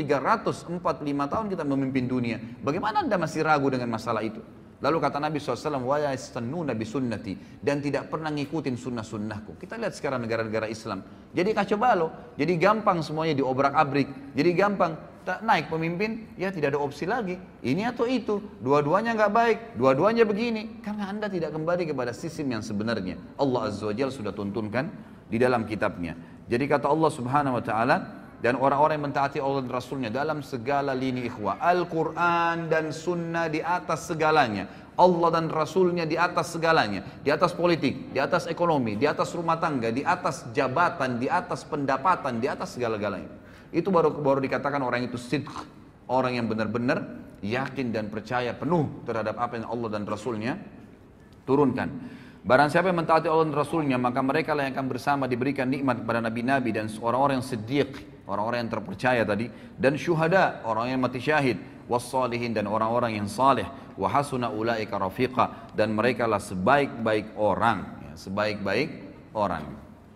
1345 tahun kita memimpin dunia. Bagaimana Anda masih ragu dengan masalah itu? Lalu kata Nabi SAW, wa yastannuna bisunnati, dan tidak pernah ngikutin sunnah-sunnahku. Kita lihat sekarang negara-negara Islam. Jadi kacau balau, jadi gampang semuanya diobrak-abrik. Jadi gampang, tak naik pemimpin, ya tidak ada opsi lagi. Ini atau itu, dua-duanya nggak baik, dua-duanya begini. Karena Anda tidak kembali kepada sistem yang sebenarnya. Allah Azza wa Jalla sudah tuntunkan di dalam kitabnya. Jadi kata Allah Subhanahu wa Ta'ala, dan orang-orang yang mentaati Allah dan Rasulnya dalam segala lini ikhwah. Al-Quran dan Sunnah di atas segalanya. Allah dan Rasulnya di atas segalanya. Di atas politik, di atas ekonomi, di atas rumah tangga, di atas jabatan, di atas pendapatan, di atas segala-galanya. Itu baru dikatakan orang itu sidq. Orang yang benar-benar yakin dan percaya penuh terhadap apa yang Allah dan Rasulnya turunkan. Barang siapa yang mentaati Allah dan Rasulnya, maka mereka lah yang akan bersama diberikan nikmat kepada Nabi-Nabi dan orang-orang yang siddiq, orang-orang yang terpercaya tadi, dan syuhada, orang yang mati syahid, wassalihin, dan orang-orang yang saleh, wa hasuna ulaika rafiqa, dan mereka lah sebaik-baik orang, ya, sebaik-baik orang.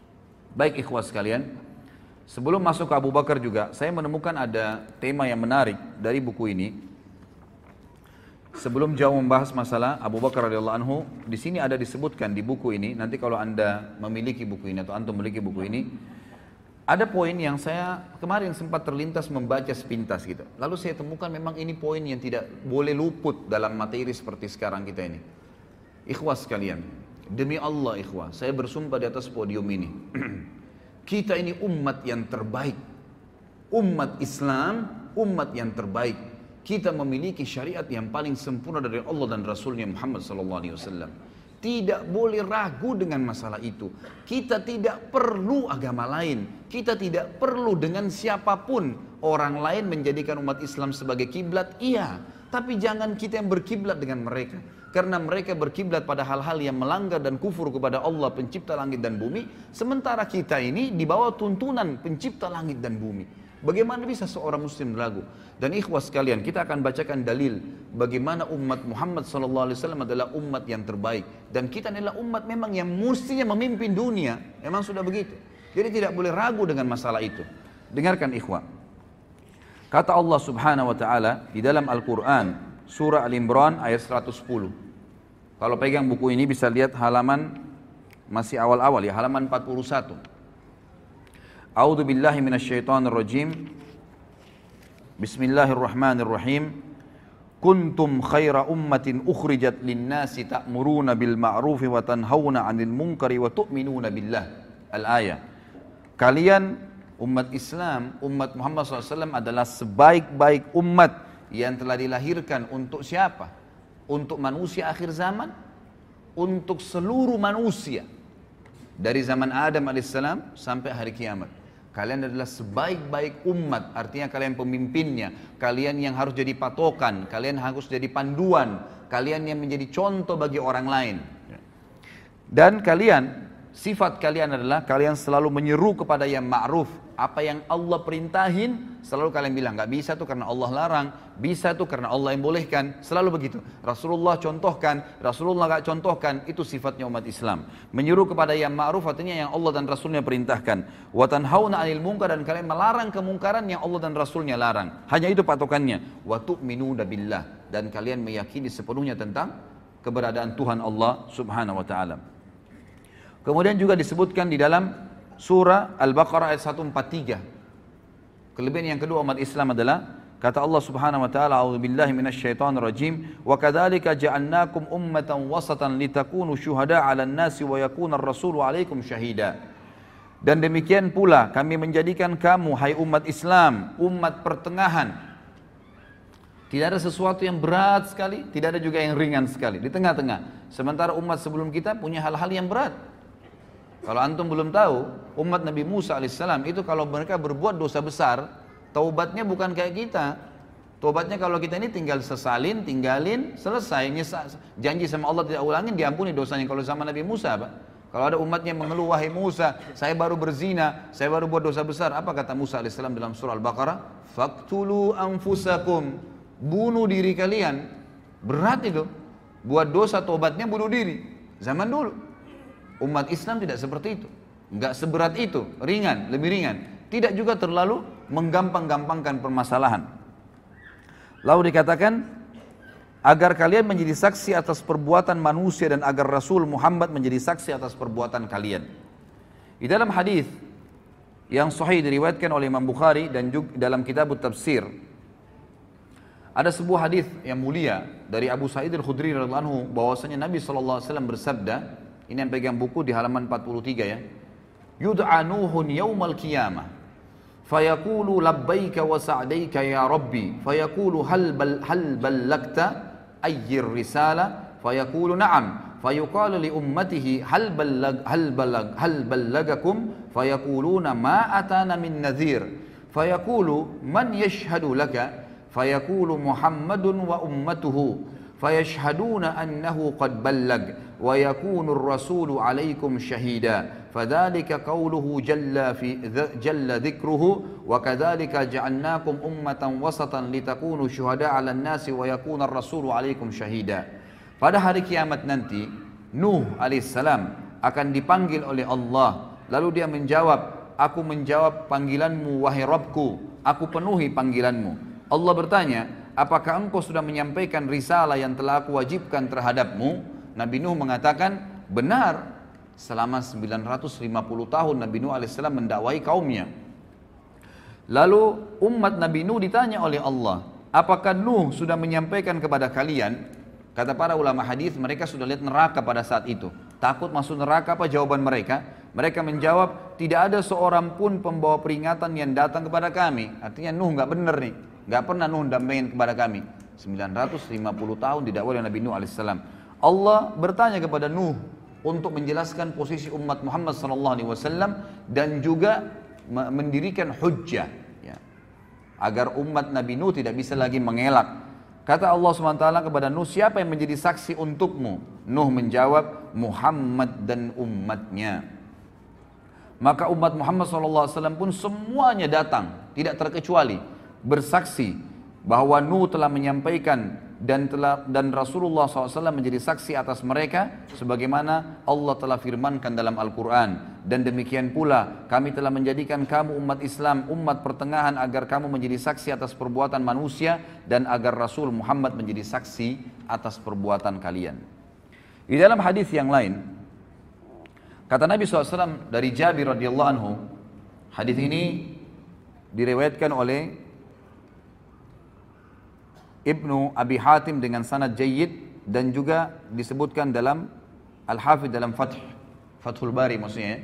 Baik ikhwas sekalian, sebelum masuk ke Abu Bakar juga, saya menemukan ada tema yang menarik dari buku ini. Sebelum jauh membahas masalah Abu Bakar radhiyallahu anhu, di sini ada disebutkan di buku ini. Nanti kalau Anda memiliki buku ini atau antum memiliki buku ini, ada poin yang saya kemarin sempat terlintas membaca sepintas gitu. Lalu saya temukan memang ini poin yang tidak boleh luput dalam materi seperti sekarang kita ini. Ikhwah sekalian, demi Allah ikhwah, saya bersumpah di atas podium ini. Kita ini umat yang terbaik. Umat Islam, umat yang terbaik. Kita memiliki syariat yang paling sempurna dari Allah dan Rasulnya Muhammad SAW. Tidak boleh ragu dengan masalah itu. Kita tidak perlu agama lain. Kita tidak perlu dengan siapapun. Orang lain menjadikan umat Islam sebagai kiblat, iya. Tapi jangan kita yang berkiblat dengan mereka. Karena mereka berkiblat pada hal-hal yang melanggar dan kufur kepada Allah pencipta langit dan bumi. Sementara kita ini di bawah tuntunan pencipta langit dan bumi. Bagaimana bisa seorang muslim ragu? Dan ikhwas sekalian, kita akan bacakan dalil bagaimana umat Muhammad SAW adalah umat yang terbaik. Dan kita adalah umat memang yang mestinya memimpin dunia. Memang sudah begitu. Jadi tidak boleh ragu dengan masalah itu. Dengarkan ikhwah. Kata Allah Subhanahu wa Ta'ala di dalam Al-Quran, surah Al-Imran ayat 110. Kalau pegang buku ini bisa lihat halaman masih awal-awal ya, halaman 41. A'udzu billahi minasyaitonir rajim. Bismillahirrahmanirrahim. Kuntum khaira ummatin ukhrijat lin-nasi ta'muruna bil ma'rufi wa tanhauna 'anil munkari wa tu'minuna billah. Al-ayah. Kalian umat Islam, umat Muhammad SAW adalah sebaik-baik umat yang telah dilahirkan untuk siapa? Untuk manusia akhir zaman, untuk seluruh manusia. Dari zaman Adam alaihissalam sampai hari kiamat. Kalian adalah sebaik-baik umat, artinya kalian pemimpinnya, kalian yang harus jadi patokan, kalian harus jadi panduan, kalian yang menjadi contoh bagi orang lain. Dan kalian, sifat kalian adalah kalian selalu menyeru kepada yang ma'ruf. Apa yang Allah perintahin, selalu kalian bilang, gak bisa tuh karena Allah larang, bisa tuh karena Allah yang bolehkan, selalu begitu. Rasulullah contohkan, Rasulullah gak contohkan, itu sifatnya umat Islam. Menyeru kepada yang ma'ruf artinya yang Allah dan Rasulnya perintahkan. Wa tanhauna 'anil munkar, dan kalian melarang kemungkaran yang Allah dan Rasulnya larang. Hanya itu patokannya. Wa tu'minuna billah, dan kalian meyakini sepenuhnya tentang keberadaan Tuhan Allah Subhanahu wa taala. Kemudian juga disebutkan di dalam surah Al-Baqarah ayat 143. Kelebihan yang kedua umat Islam adalah kata Allah Subhanahu wa taala, a'udzubillahi minasyaitonir rajim, wa kadzalika ja'alnakum ummatan wasatan litakunu syuhada'a 'alan nasi wa yakuna ar-rasulu 'alaikum syahida. Dan demikian pula kami menjadikan kamu hai umat Islam umat pertengahan. Tidak ada sesuatu yang berat sekali, tidak ada juga yang ringan sekali, di tengah-tengah. Sementara umat sebelum kita punya hal-hal yang berat. Kalau antum belum tahu, umat Nabi Musa alaihissalam itu kalau mereka berbuat dosa besar, taubatnya bukan kayak kita. Taubatnya kalau kita ini tinggal sesalin, tinggalin, selesai. Janji sama Allah tidak ulangin, diampuni dosanya. Kalau sama Nabi Musa, Pak. Kalau ada umatnya mengeluh, wahai Musa, saya baru berzina, saya baru buat dosa besar. Apa kata Musa alaihissalam dalam surah Al-Baqarah? Faqtulu anfusakum, bunuh diri kalian. Berat itu. Buat dosa taubatnya bunuh diri. Zaman dulu. Umat Islam tidak seperti itu. Enggak seberat itu, ringan, lebih ringan. Tidak juga terlalu menggampang-gampangkan permasalahan. Lalu dikatakan, agar kalian menjadi saksi atas perbuatan manusia dan agar Rasul Muhammad menjadi saksi atas perbuatan kalian. Di dalam hadis yang sahih diriwayatkan oleh Imam Bukhari dan juga dalam kitab tafsir, ada sebuah hadis yang mulia dari Abu Sa'id Al-Khudri radhiyallahu anhu bahwasanya Nabi SAW bersabda, ini yang pegang buku di halaman 43 ya. Yud'a Nuhun yaumal qiyamah fayaqulu labbaika wa sa'daika ya rabbi fayaqulu hal ballagta ayyir risala fayaqulu na'am fayuqalu li ummatihi hal ballagakum fayaquluna ma atana min nadhir fayaqulu man yashhadu laka fayaqulu Muhammadun wa ummatuhu fayashhaduna annahu qad ballag wa yakunu ar-rasulu 'alaikum syahida fadzalika qawluhu jalla dzikruhu wa kadzalika ja'alnakum ummatan wasatan litakunu syuhada'a 'alan nasi wa yakuna ar-rasulu 'alaikum syahida. Pada hari kiamat nanti Nuh alaihissalam akan dipanggil oleh Allah, lalu dia menjawab, aku menjawab panggilanmu wahai Rabbku, aku penuhi panggilanmu. Allah bertanya, apakah engkau sudah menyampaikan risalah yang telah aku wajibkan terhadapmu? Nabi Nuh mengatakan, benar. Selama 950 tahun Nabi Nuh AS mendakwai kaumnya. Lalu umat Nabi Nuh ditanya oleh Allah, apakah Nuh sudah menyampaikan kepada kalian? Kata para ulama hadis, mereka sudah lihat neraka pada saat itu. Takut masuk neraka, apa jawaban mereka? Mereka menjawab, tidak ada seorang pun pembawa peringatan yang datang kepada kami. Artinya Nuh nggak benar nih. Gak pernah Nuh dampingin kepada kami. 950 tahun didakwai oleh Nabi Nuh AS. Allah bertanya kepada Nuh untuk menjelaskan posisi umat Muhammad SAW dan juga mendirikan hujjah ya, agar umat Nabi Nuh tidak bisa lagi mengelak. Kata Allah SWT kepada Nuh, siapa yang menjadi saksi untukmu? Nuh menjawab, Muhammad dan umatnya. Maka umat Muhammad SAW pun semuanya datang, tidak terkecuali, bersaksi bahwa Nuh telah menyampaikan dan Rasulullah SAW menjadi saksi atas mereka sebagaimana Allah telah firmankan dalam Al-Quran. Dan demikian pula kami telah menjadikan kamu umat Islam, umat pertengahan agar kamu menjadi saksi atas perbuatan manusia dan agar Rasul Muhammad menjadi saksi atas perbuatan kalian. Di dalam hadis yang lain kata Nabi SAW dari Jabir radhiyallahu anhu, hadis ini diriwayatkan oleh Ibnu Abi Hatim dengan sanad jayyid dan juga disebutkan dalam Al-Hafidh dalam Fathul Bari maksudnya.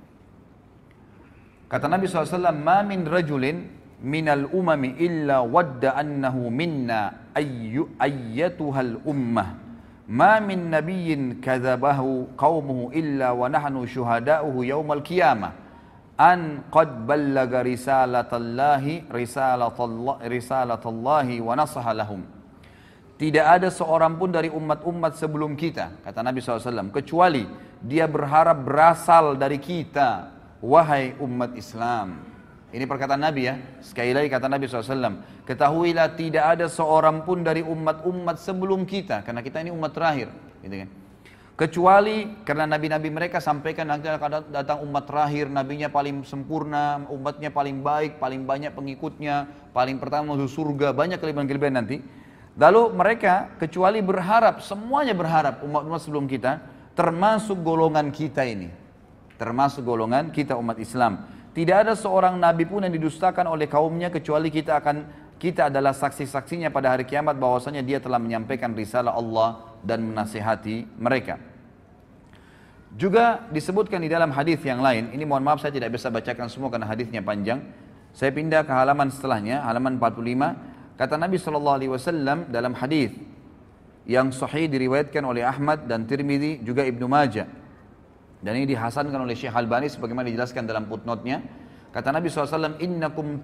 Kata Nabi SAW, ma min rajulin minal umami illa wadda annahu minna ayyatuhal ummah ma min nabiyyin kadzabahu qaumuhu illa wa nahnu syuhada'uhu yaumal qiyamah an qad ballaga risalatallahi wa nasaha lahum. Tidak ada seorang pun dari umat-umat sebelum kita, kata Nabi SAW, kecuali dia berharap berasal dari kita, wahai umat Islam. Ini perkataan Nabi ya. Sekali lagi kata Nabi SAW, ketahuilah tidak ada seorang pun dari umat-umat sebelum kita, karena kita ini umat terakhir, gitu kan. Kecuali karena nabi-nabi mereka sampaikan nanti akan datang umat terakhir, nabinya paling sempurna, umatnya paling baik, paling banyak pengikutnya, paling pertama masuk surga, banyak kelebihan-kelebihan nanti. Lalu mereka kecuali berharap, semuanya berharap umat-umat sebelum kita, termasuk golongan kita ini. Termasuk golongan kita umat Islam. Tidak ada seorang nabi pun yang didustakan oleh kaumnya kecuali kita adalah saksi-saksinya pada hari kiamat bahwasanya dia telah menyampaikan risalah Allah dan menasihati mereka. Juga disebutkan di dalam hadis yang lain, ini mohon maaf saya tidak bisa bacakan semua karena hadisnya panjang. Saya pindah ke halaman setelahnya, halaman 45. Kata Nabi SAW dalam hadis yang sahih diriwayatkan oleh Ahmad dan Tirmidzi juga Ibnu Majah. Dan ini dihasankan oleh Syekh Albani sebagaimana dijelaskan dalam footnote-nya. Kata Nabi SAW, innakum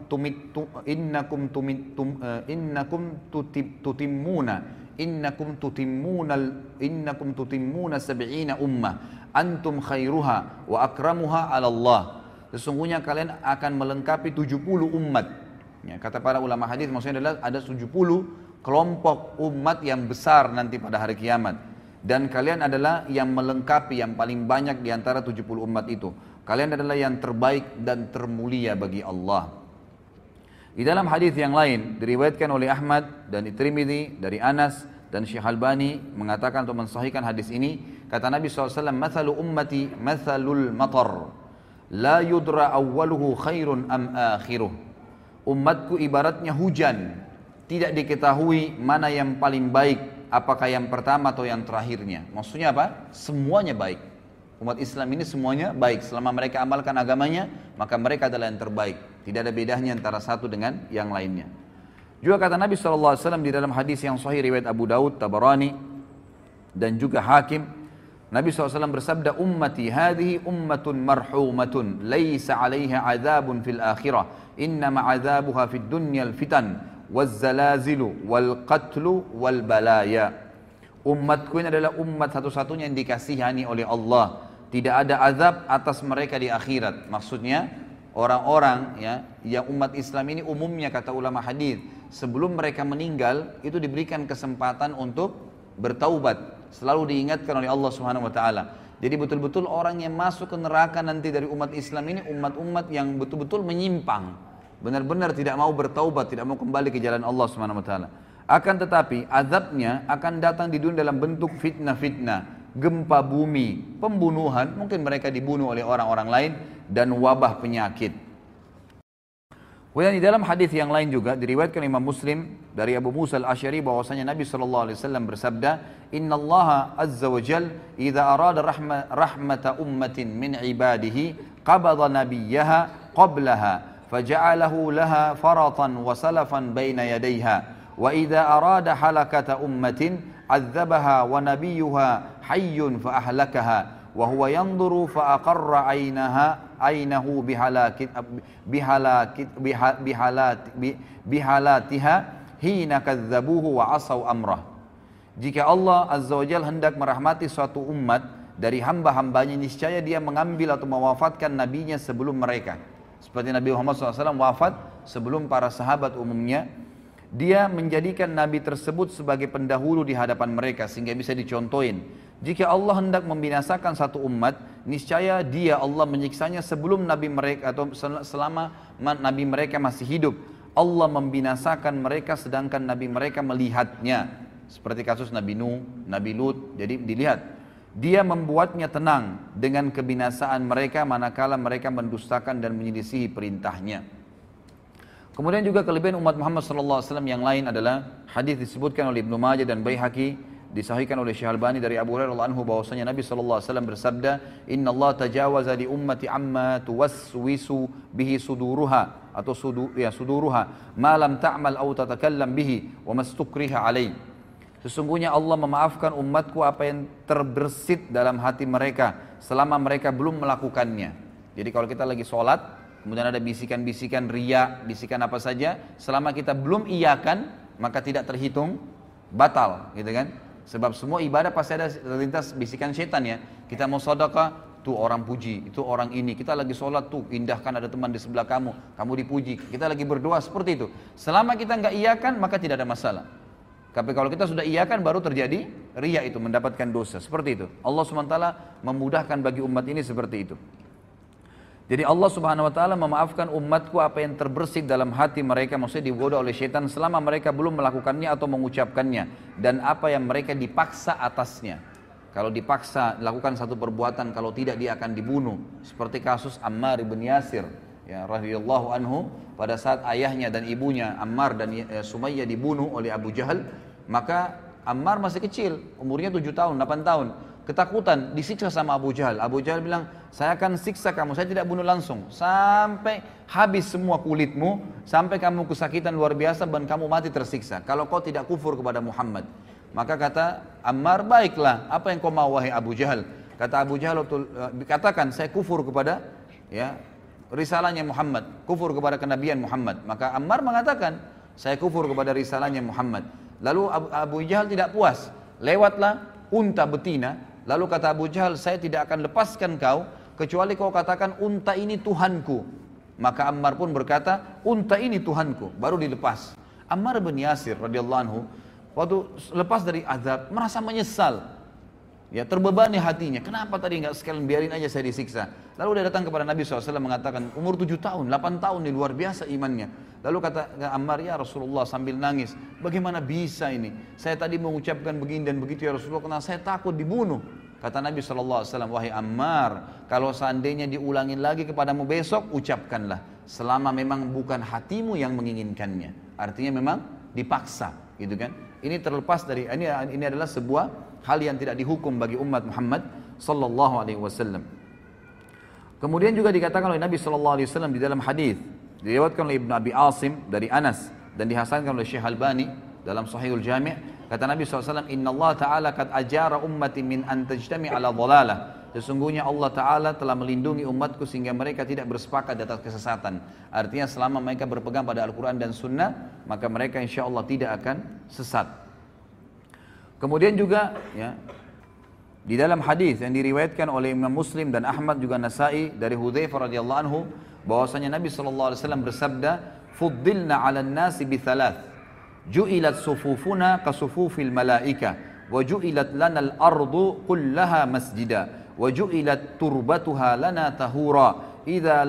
tutimmuna sab'ina ummah antum khairuha wa akramuha 'ala Allah. Sesungguhnya kalian akan melengkapi 70 umat. Ya, kata para ulama hadis maksudnya adalah ada 70 kelompok umat yang besar nanti pada hari kiamat. Dan kalian adalah yang melengkapi yang paling banyak di antara 70 umat itu. Kalian adalah yang terbaik dan termulia bagi Allah. Di dalam hadis yang lain diriwayatkan oleh Ahmad dan Tirmidzi dari Anas dan Syekh Albani mengatakan untuk mensahihkan hadis ini, kata Nabi SAW, "Mathalu ummati mathalul matar, la yudra awwaluhu khairun am akhiruh." Umatku ibaratnya hujan, tidak diketahui mana yang paling baik, apakah yang pertama atau yang terakhirnya. Maksudnya apa? Semuanya baik. Umat Islam ini semuanya baik. Selama mereka amalkan agamanya, maka mereka adalah yang terbaik. Tidak ada bedanya antara satu dengan yang lainnya. Juga kata Nabi SAW di dalam hadis yang sahih riwayat Abu Daud, Tabarani, dan juga Hakim, Nabi SAW bersabda, ummati hadhihi ummatun marhumatun, laysa alaiha azabun fil akhirah, innama azabuha fid dunya al-fitan, wazzalazilu, wal-qatlu, wal-balaya. Umatku ini adalah umat satu-satunya yang dikasihani oleh Allah. Tidak ada azab atas mereka di akhirat. Maksudnya orang-orang ya yang umat Islam ini umumnya kata ulama hadis sebelum mereka meninggal itu diberikan kesempatan untuk bertaubat. Selalu diingatkan oleh Allah Subhanahu wa taala. Jadi betul-betul orang yang masuk ke neraka nanti dari umat Islam ini umat-umat yang betul-betul menyimpang. Benar-benar tidak mau bertaubat, tidak mau kembali ke jalan Allah Subhanahu wa taala. Akan tetapi azabnya akan datang di dunia dalam bentuk fitnah-fitnah, gempa bumi, pembunuhan, mungkin mereka dibunuh oleh orang-orang lain, dan wabah penyakit. Kemudian di dalam hadis yang lain juga diriwayatkan Imam Muslim dari Abu Musa al-Asy'ari bahwasanya Nabi SAW bersabda, Inna Allah azza wa jal idza arada rahmata ummatin min ibadihi qabada nabiyyaha qablaha faja'alahu laha faratan wa salafan baina yadayha. Wa idza arada halakata ummatin azzabaha wa nabiyyuha hayyun fa ahlakaha wa huwa yanzuru fa aqarra aynahu bihalatiha hina kadzabuhu wa asaw amrah. Jika Allah azza wajalla hendak merahmati suatu umat dari hamba-hambanya, niscaya dia mengambil atau mewafatkan nabinya sebelum mereka. Seperti Nabi Muhammad SAW wafat sebelum para sahabat umumnya. Dia menjadikan Nabi tersebut sebagai pendahulu di hadapan mereka sehingga bisa dicontohin. Jika Allah hendak membinasakan satu umat, niscaya dia Allah menyiksanya sebelum Nabi mereka atau selama Nabi mereka masih hidup. Allah membinasakan mereka sedangkan Nabi mereka melihatnya. Seperti kasus Nabi Nuh, Nabi Lut, jadi dilihat. Dia membuatnya tenang dengan kebinasaan mereka manakala mereka mendustakan dan menyelisihi perintahnya. Kemudian juga kelebihan umat Muhammad SAW yang lain adalah hadis disebutkan oleh Ibnu Majah dan Baihaqi, disahihkan oleh Syekh Albani dari Abu Hurairah radhiyallahu anhu bahwasanya Nabi SAW bersabda, Inna Allah tajawaza li ummati amma tuwaswisu bihi suduruha atau suduruha ma lam ta'mal aw tatakallam bihi wa mastukriha alaih. Sesungguhnya Allah memaafkan umatku apa yang terbersit dalam hati mereka selama mereka belum melakukannya. Jadi kalau kita lagi sholat, kemudian ada bisikan-bisikan riya, bisikan apa saja, selama kita belum iyakan, maka tidak terhitung batal, gitu kan? Sebab semua ibadah pasti ada terlintas bisikan setan ya. Kita mau sedekah, tuh orang puji, itu orang ini. Kita lagi sholat tuh, indahkan ada teman di sebelah kamu, kamu dipuji. Kita lagi berdoa seperti itu. Selama kita nggak iyakan, maka tidak ada masalah. Tapi kalau kita sudah iyakan, baru terjadi riya itu, mendapatkan dosa. Seperti itu. Allah SWT memudahkan bagi umat ini seperti itu. Jadi Allah Subhanahu wa taala memaafkan umatku apa yang terbersit dalam hati mereka, maksudnya digoda oleh syaitan selama mereka belum melakukannya atau mengucapkannya, dan apa yang mereka dipaksa atasnya. Kalau dipaksa lakukan satu perbuatan, kalau tidak dia akan dibunuh. Seperti kasus Ammar ibn Yasir, ya radhiyallahu anhu, pada saat ayahnya dan ibunya Ammar dan Sumayyah dibunuh oleh Abu Jahal, maka Ammar masih kecil, umurnya 7 tahun, 8 tahun. Ketakutan, disiksa sama Abu Jahal. Abu Jahal bilang, saya akan siksa kamu, saya tidak bunuh langsung. Sampai habis semua kulitmu, sampai kamu kesakitan luar biasa dan kamu mati tersiksa. Kalau kau tidak kufur kepada Muhammad. Maka kata Ammar, baiklah, apa yang kau mau wahai Abu Jahal? Kata Abu Jahal, katakan saya kufur kepada risalahnya Muhammad, kufur kepada kenabian Muhammad. Maka Ammar mengatakan, saya kufur kepada risalahnya Muhammad. Lalu Abu Jahal tidak puas, lewatlah unta betina. Lalu kata Abu Jahal, saya tidak akan lepaskan kau kecuali kau katakan unta ini Tuhanku. Maka Ammar pun berkata, unta ini Tuhanku, baru dilepas. Ammar bin Yasir radhiyallahu anhu waktu lepas dari azab merasa menyesal, ya terbebani hatinya. Kenapa tadi nggak sekalian biarin aja saya disiksa? Lalu dia datang kepada Nabi SAW mengatakan, umur 7 tahun, 8 tahun ini luar biasa imannya. Lalu kata Ammar, ya Rasulullah sambil nangis, bagaimana bisa ini? Saya tadi mengucapkan begini dan begitu ya Rasulullah, karena saya takut dibunuh. Kata Nabi SAW, wahai Ammar, kalau seandainya diulangin lagi kepadamu besok, ucapkanlah. Selama memang bukan hatimu yang menginginkannya. Artinya memang dipaksa, gitu kan? Ini terlepas dari, ini adalah sebuah hal yang tidak dihukum bagi umat Muhammad sallallahu alaihi wasallam. Kemudian juga dikatakan oleh Nabi sallallahu alaihi wasallam di dalam hadis diriwayatkan oleh Ibnu Abi Asim dari Anas dan dihasankan oleh Syekh Albani dalam Sahihul Jami', kata Nabi SAW, Inna Allah Ta'ala kad ajara ummati min an tajtami ala dhalalah. Sesungguhnya Allah Ta'ala telah melindungi umatku sehingga mereka tidak bersepakat di atas kesesatan. Artinya selama mereka berpegang pada Al-Quran dan Sunnah, maka mereka insya Allah tidak akan sesat. Kemudian juga ya, di dalam hadis yang diriwayatkan oleh Imam Muslim dan Ahmad juga Nasai dari Hudzaifah radhiyallahu anhu, bahwasanya Nabi SAW bersabda, fuddilna 'alan nasi bi thalath, ju'ilat sufufuna ka sufufil malaika, wa ju'ilat lana al-ardu kullaha masjida, wa ju'ilat turbatuha lana tahura, idza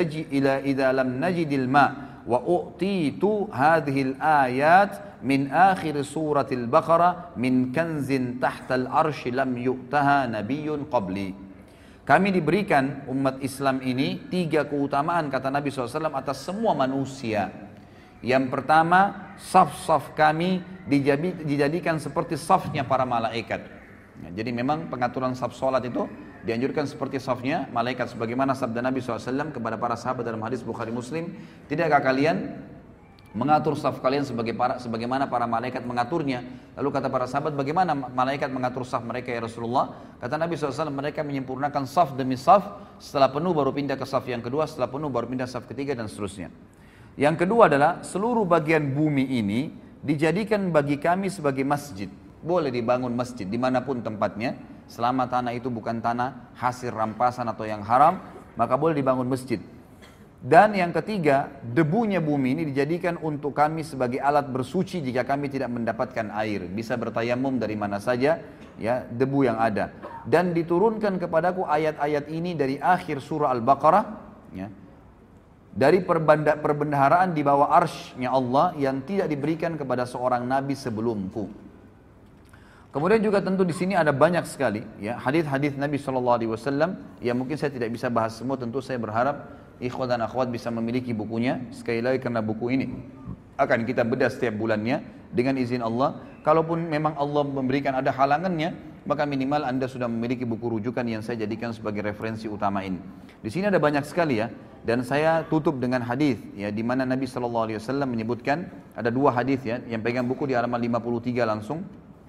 lam najidil ma, wa u'titu hadhihi al-ayat min akhir suratil Baqarah min kanzin tahtal arshi lam yu'taha nabiyyun qabli. Kami diberikan umat Islam ini 3 keutamaan kata Nabi SAW atas semua manusia. Yang pertama, saf-saf kami dijadikan seperti safnya para malaikat. Jadi memang pengaturan saf solat itu dianjurkan seperti safnya malaikat. Sebagaimana sabda Nabi SAW kepada para sahabat dalam hadis Bukhari Muslim, tidakkah kalian mengatur saf kalian sebagaimana para malaikat mengaturnya? Lalu kata para sahabat, bagaimana malaikat mengatur saf mereka ya Rasulullah? Kata Nabi SAW, mereka menyempurnakan saf demi saf, setelah penuh baru pindah ke saf yang kedua, setelah penuh baru pindah saf ketiga dan seterusnya. Yang kedua adalah seluruh bagian bumi ini dijadikan bagi kami sebagai masjid. Boleh dibangun masjid dimanapun tempatnya, selama tanah itu bukan tanah hasil rampasan atau yang haram, maka boleh dibangun masjid. Dan yang ketiga, debunya bumi ini dijadikan untuk kami sebagai alat bersuci jika kami tidak mendapatkan air. Bisa bertayamum dari mana saja, ya, debu yang ada. Dan diturunkan kepadaku ayat-ayat ini dari akhir surah Al-Baqarah, ya, dari perbendaharaan di bawah arsy-Nya Allah yang tidak diberikan kepada seorang nabi sebelumku. Kemudian juga tentu di sini ada banyak sekali ya hadis-hadis Nabi SAW yang mungkin saya tidak bisa bahas semua. Tentu saya berharap ikhwan dan akhwat bisa memiliki bukunya. Sekali lagi karena buku ini akan kita bedah setiap bulannya dengan izin Allah. Kalaupun memang Allah memberikan ada halangannya, maka minimal Anda sudah memiliki buku rujukan yang saya jadikan sebagai referensi utama ini. Di sini ada banyak sekali ya. Dan saya tutup dengan hadis ya, di mana Nabi SAW menyebutkan ada 2 hadis ya, yang pegang buku di halaman 53 langsung.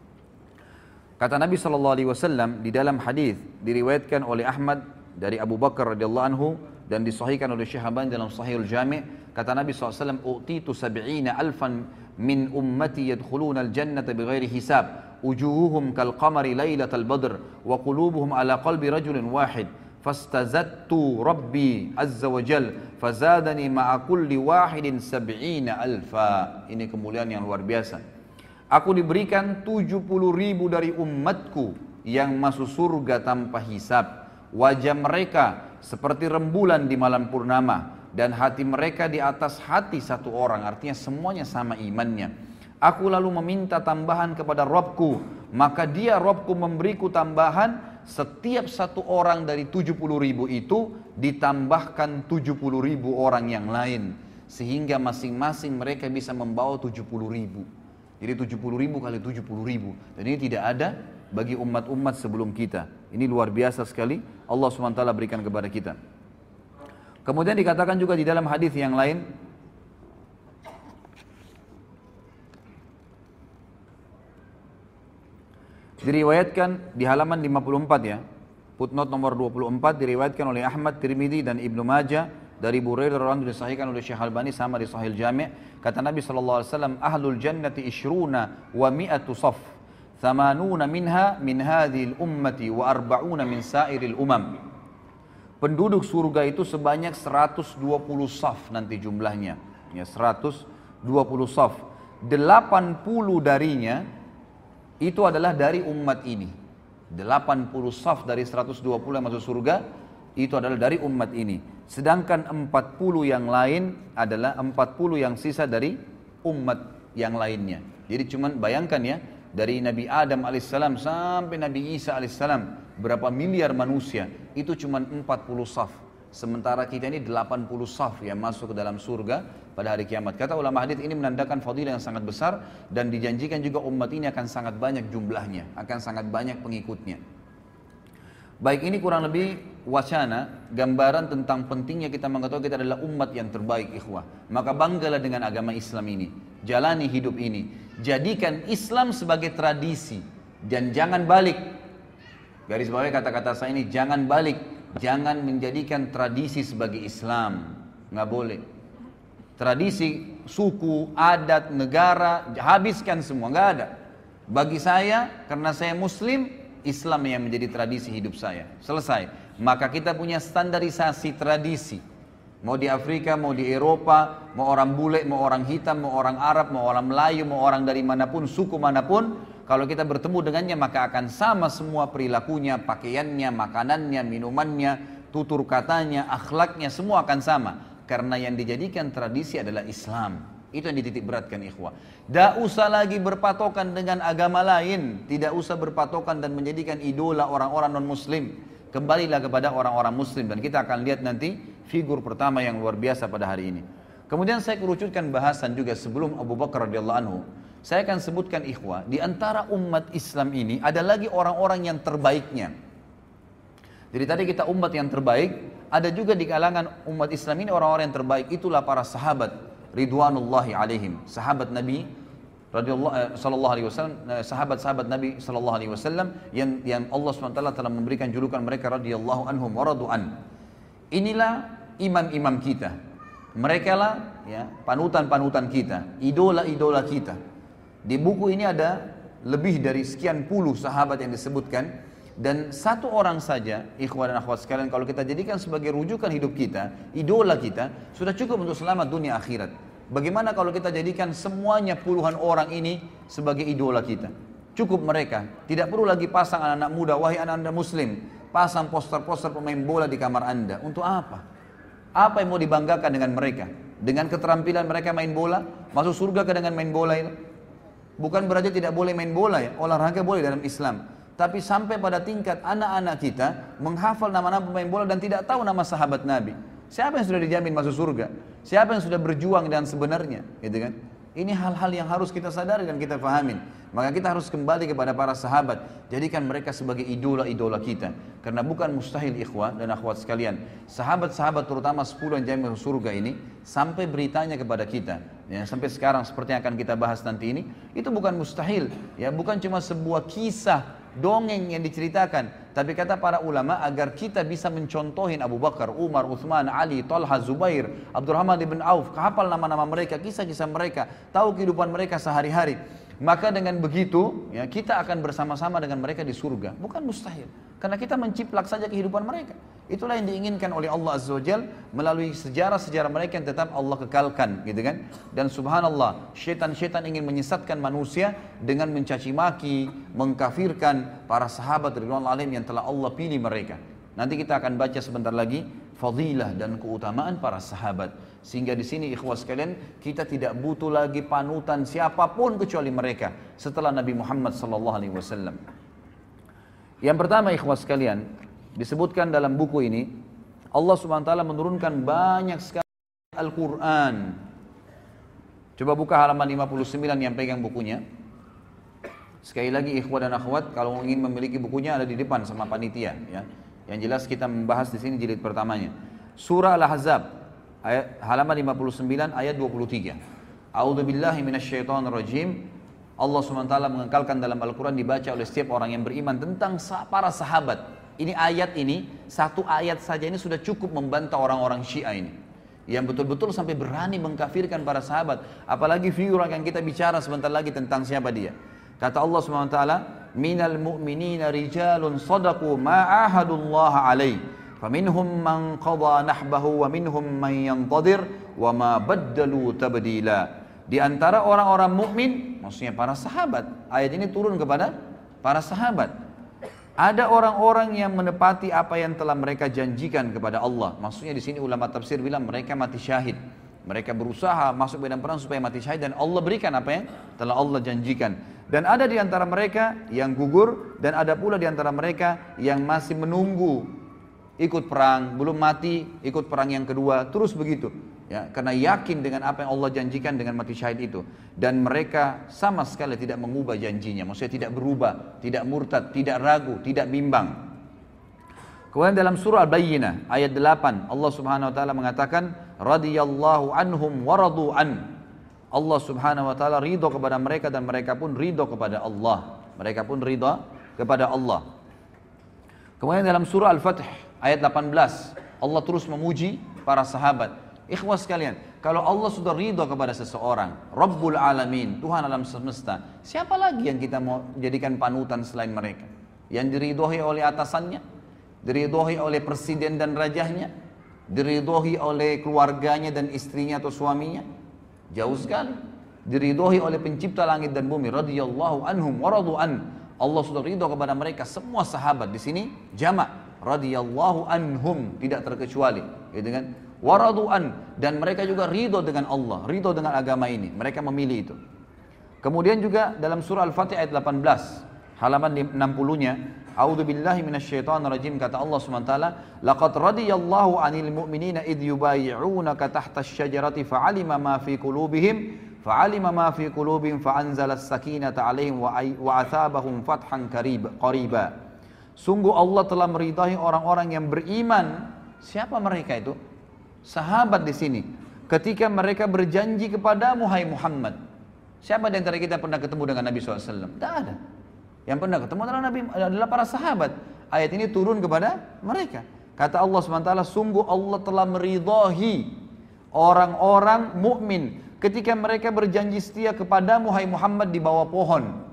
Kata Nabi SAW di dalam hadis diriwayatkan oleh Ahmad dari Abu Bakar radhiyallahu anhu dan disahihkan oleh Syekh Albani dalam Sahihul Jami'. Kata Nabi SAW, "U'titu sab'ina alfan min ummati yadkhuluna al-jannata bighairi hisab wujuhuhum kalqamari lailatal badr wa qulubuhum ala qalbi rajulin wahid fastazattu rabbi azza wa jal fazadani ma'a kulli wahidin sab'ina alfa. Ini kemuliaan yang luar biasa. Aku diberikan 70.000 dari umatku yang masuk surga tanpa hisab. Wajah mereka seperti rembulan di malam purnama dan hati mereka di atas hati satu orang, artinya semuanya sama imannya. Aku lalu meminta tambahan kepada Rabbku, maka dia Rabbku memberiku tambahan. Setiap satu orang dari 70.000 itu ditambahkan 70.000 orang yang lain, sehingga masing-masing mereka bisa membawa 70.000. Jadi 70.000 kali 70.000, dan ini tidak ada bagi umat-umat sebelum kita. Ini luar biasa sekali Allah SWT berikan kepada kita. Kemudian dikatakan juga di dalam hadis yang lain, diriwayatkan di halaman 54 ya, footnote nomor 24, diriwayatkan oleh Ahmad, Tirmidzi dan Ibnu Majah dari Burairah radhiyallahu anhu, disahihkan oleh Syekh Albani sama di Sahih Jami'. Kata Nabi SAW, ahlul jannati ishruna wa mi'atu saf, thamanuna minha min hadhil ummati wa arba'una min sairil umam. Penduduk surga itu sebanyak 120 saf nanti jumlahnya, ya 120 saf. 80 darinya itu adalah dari umat ini. 80 saf dari 120 yang masuk surga itu adalah dari umat ini. Sedangkan 40 yang lain adalah 40 yang sisa dari umat yang lainnya. Jadi cuman bayangkan ya, dari Nabi Adam alaihissalam sampai Nabi Isa alaihissalam, berapa miliar manusia, itu cuman 40 saf. Sementara kita ini 80 saf yang masuk ke dalam surga pada hari kiamat. Kata ulama hadis, ini menandakan fadilah yang sangat besar, dan dijanjikan juga umat ini akan sangat banyak jumlahnya, akan sangat banyak pengikutnya. Baik, ini kurang lebih wacana, gambaran tentang pentingnya kita mengetahui kita adalah umat yang terbaik, ikhwah. Maka banggalah dengan agama Islam ini, jalani hidup ini, jadikan Islam sebagai tradisi, dan jangan balik. Garis bawahi kata-kata saya ini, jangan balik, jangan menjadikan tradisi sebagai Islam, nggak boleh. Tradisi, suku, adat, negara, habiskan semua, nggak ada. Bagi saya, karena saya Muslim, Islam yang menjadi tradisi hidup saya. Selesai. Maka kita punya standarisasi tradisi. Mau di Afrika, mau di Eropa, mau orang bule, mau orang hitam, mau orang Arab, mau orang Melayu, mau orang dari manapun, suku manapun, kalau kita bertemu dengannya maka akan sama semua perilakunya, pakaiannya, makanannya, minumannya, tutur katanya, akhlaknya, semua akan sama. Karena yang dijadikan tradisi adalah Islam. Itu yang dititik beratkan, ikhwah. Tidak usah lagi berpatokan dengan agama lain. Tidak usah berpatokan dan menjadikan idola orang-orang non-muslim. Kembalilah kepada orang-orang muslim. Dan kita akan lihat nanti figur pertama yang luar biasa pada hari ini. Kemudian saya kerucutkan bahasan juga sebelum Abu Bakar radhiyallahu anhu. Saya akan sebutkan, ikhwah, di antara umat Islam ini ada lagi orang-orang yang terbaiknya. Jadi tadi kita umat yang terbaik, ada juga di kalangan umat Islam ini orang-orang yang terbaik. Itulah para sahabat ridwanullahi alaihim, sahabat Nabi sallallahu alaihi wasallam, sahabat-sahabat Nabi sallallahu alaihi wasallam yang Allah SWT telah memberikan julukan mereka radhiyallahu anhum wa radu'an. Inilah imam-imam kita. Mereka lah ya, panutan-panutan kita, idola-idola kita. Di buku ini ada lebih dari sekian puluh sahabat yang disebutkan, dan satu orang saja, ikhwan dan akhwat sekalian, kalau kita jadikan sebagai rujukan hidup kita, idola kita, sudah cukup untuk selamat dunia akhirat. Bagaimana kalau kita jadikan semuanya puluhan orang ini sebagai idola kita? Cukup mereka, tidak perlu lagi pasang anak-anak muda, wahai anak-anak muslim, pasang poster-poster pemain bola di kamar anda. Untuk apa? Apa yang mau dibanggakan dengan mereka? Dengan keterampilan mereka main bola? Masuk surga ke dengan main bola ini? Bukan berarti tidak boleh main bola ya, olahraga boleh dalam Islam. Tapi sampai pada tingkat anak-anak kita menghafal nama-nama pemain bola dan tidak tahu nama sahabat Nabi. Siapa yang sudah dijamin masuk surga? Siapa yang sudah berjuang dan sebenarnya? Gitu kan? Ini hal-hal yang harus kita sadari dan kita fahamin. Maka kita harus kembali kepada para sahabat. Jadikan mereka sebagai idola-idola kita. Karena bukan mustahil, ikhwah dan akhwat sekalian, sahabat-sahabat terutama 10 yang jamin masuk surga ini, sampai beritanya kepada kita, ya, sampai sekarang seperti yang akan kita bahas nanti ini, itu bukan mustahil, ya, bukan cuma sebuah kisah dongeng yang diceritakan. Tapi kata para ulama, agar kita bisa mencontohin Abu Bakar, Umar, Uthman, Ali, Talha, Zubair, Abdurrahman ibn Auf, hafal nama-nama mereka, kisah-kisah mereka, tahu kehidupan mereka sehari-hari. Maka dengan begitu, ya, kita akan bersama-sama dengan mereka di surga. Bukan mustahil. Karena kita menciplak saja kehidupan mereka. Itulah yang diinginkan oleh Allah Azza wa Jal melalui sejarah-sejarah mereka yang tetap Allah kekalkan, gitu kan? Dan subhanallah, syaitan-syaitan ingin menyesatkan manusia dengan mencaci maki, mengkafirkan para sahabat ridwanullah alaihim yang telah Allah pilih mereka. Nanti kita akan baca sebentar lagi fadilah dan keutamaan para sahabat. Sehingga di sini ikhwas sekalian, kita tidak butuh lagi panutan siapapun kecuali mereka setelah Nabi Muhammad sallallahu alaihi wasallam. Yang pertama ikhwas sekalian, disebutkan dalam buku ini, Allah Subhanahu wa taala menurunkan banyak sekali Al-Qur'an. Coba buka halaman 59 yang pegang bukunya. Sekali lagi ikhwah dan akhwat, kalau ingin memiliki bukunya ada di depan sama panitia, ya. Yang jelas kita membahas di sini jilid pertamanya. Surah Al-Ahzab halaman 59 ayat 23. A'udzubillahi minasyaitonirrajim. Allah SWT mengekalkan dalam Al-Quran dibaca oleh setiap orang yang beriman tentang para sahabat. Ini ayat ini, satu ayat saja ini sudah cukup membantah orang-orang Syiah ini, yang betul-betul sampai berani mengkafirkan para sahabat. Apalagi figura yang kita bicara sebentar lagi tentang siapa dia. Kata Allah SWT, minal mu'minina rijalun sadaqu ma'ahadullaha alaih. Faminhum man qadha nahbahu wa minhum man yantadir wa ma baddalu tabdila. Di antara orang-orang mukmin, maksudnya para sahabat. Ayat ini turun kepada para sahabat. Ada orang-orang yang menepati apa yang telah mereka janjikan kepada Allah. Maksudnya di sini ulama tafsir bilang mereka mati syahid. Mereka berusaha masuk medan perang supaya mati syahid dan Allah berikan apa yang telah Allah janjikan. Dan ada di antara mereka yang gugur dan ada pula di antara mereka yang masih menunggu ikut perang, belum mati, ikut perang yang kedua, terus begitu. Ya, karena yakin dengan apa yang Allah janjikan dengan mati syahid itu. Dan mereka sama sekali tidak mengubah janjinya. Maksudnya tidak berubah, tidak murtad, tidak ragu, tidak bimbang. Kemudian dalam surah Al-Bayyinah ayat 8 Allah Subhanahu wa taala mengatakan radhiyallahu anhum wa radu an. Allah Subhanahu wa taala ridha kepada mereka dan mereka pun ridha kepada Allah. Mereka pun ridha kepada Allah. Kemudian dalam surah Al-Fath ayat 18 Allah terus memuji para sahabat. Ikhwas sekalian, kalau Allah sudah ridha kepada seseorang, Rabbul Alamin, Tuhan alam semesta, siapa lagi yang kita mau jadikan panutan selain mereka? Yang diridhoi oleh atasannya, diridhoi oleh presiden dan rajahnya, diridhoi oleh keluarganya dan istrinya atau suaminya? Jauh sekali. Diridhoi oleh pencipta langit dan bumi, radhiyallahu anhum wa radu an. Allah sudah ridha kepada mereka semua sahabat. Di sini jamak, radhiyallahu anhum, tidak terkecuali, gitu kan? Waradu'an, dan mereka juga ridho dengan Allah, ridho dengan agama ini, mereka memilih itu. Kemudian juga dalam surah Al-Fatih ayat 18 halaman 60-nya, a'udzubillahi minasyaitonirrajim, kata Allah SWT, laqad radiyallahu 'anil mu'minina idh yubayyi'unaka tahta asy-syajarati fa'alima ma fi qulubihim fa'anzala as-sakinata 'alaihim wa athabahum fathan qariba. Sungguh Allah telah meridai orang-orang yang beriman. Siapa mereka itu? Sahabat di sini. Ketika mereka berjanji kepadamu, hai Muhammad. Siapa di antara kita pernah ketemu dengan Nabi SAW? Tidak ada. Yang pernah ketemu adalah para sahabat. Ayat ini turun kepada mereka. Kata Allah SWT, sungguh Allah telah meridai orang-orang mukmin ketika mereka berjanji setia kepadamu, hai Muhammad, di bawah pohon.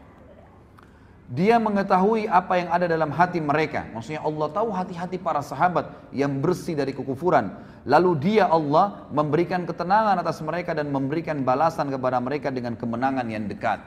Dia mengetahui apa yang ada dalam hati mereka. Maksudnya Allah tahu hati-hati para sahabat yang bersih dari kekufuran. Lalu dia Allah memberikan ketenangan atas mereka dan memberikan balasan kepada mereka dengan kemenangan yang dekat.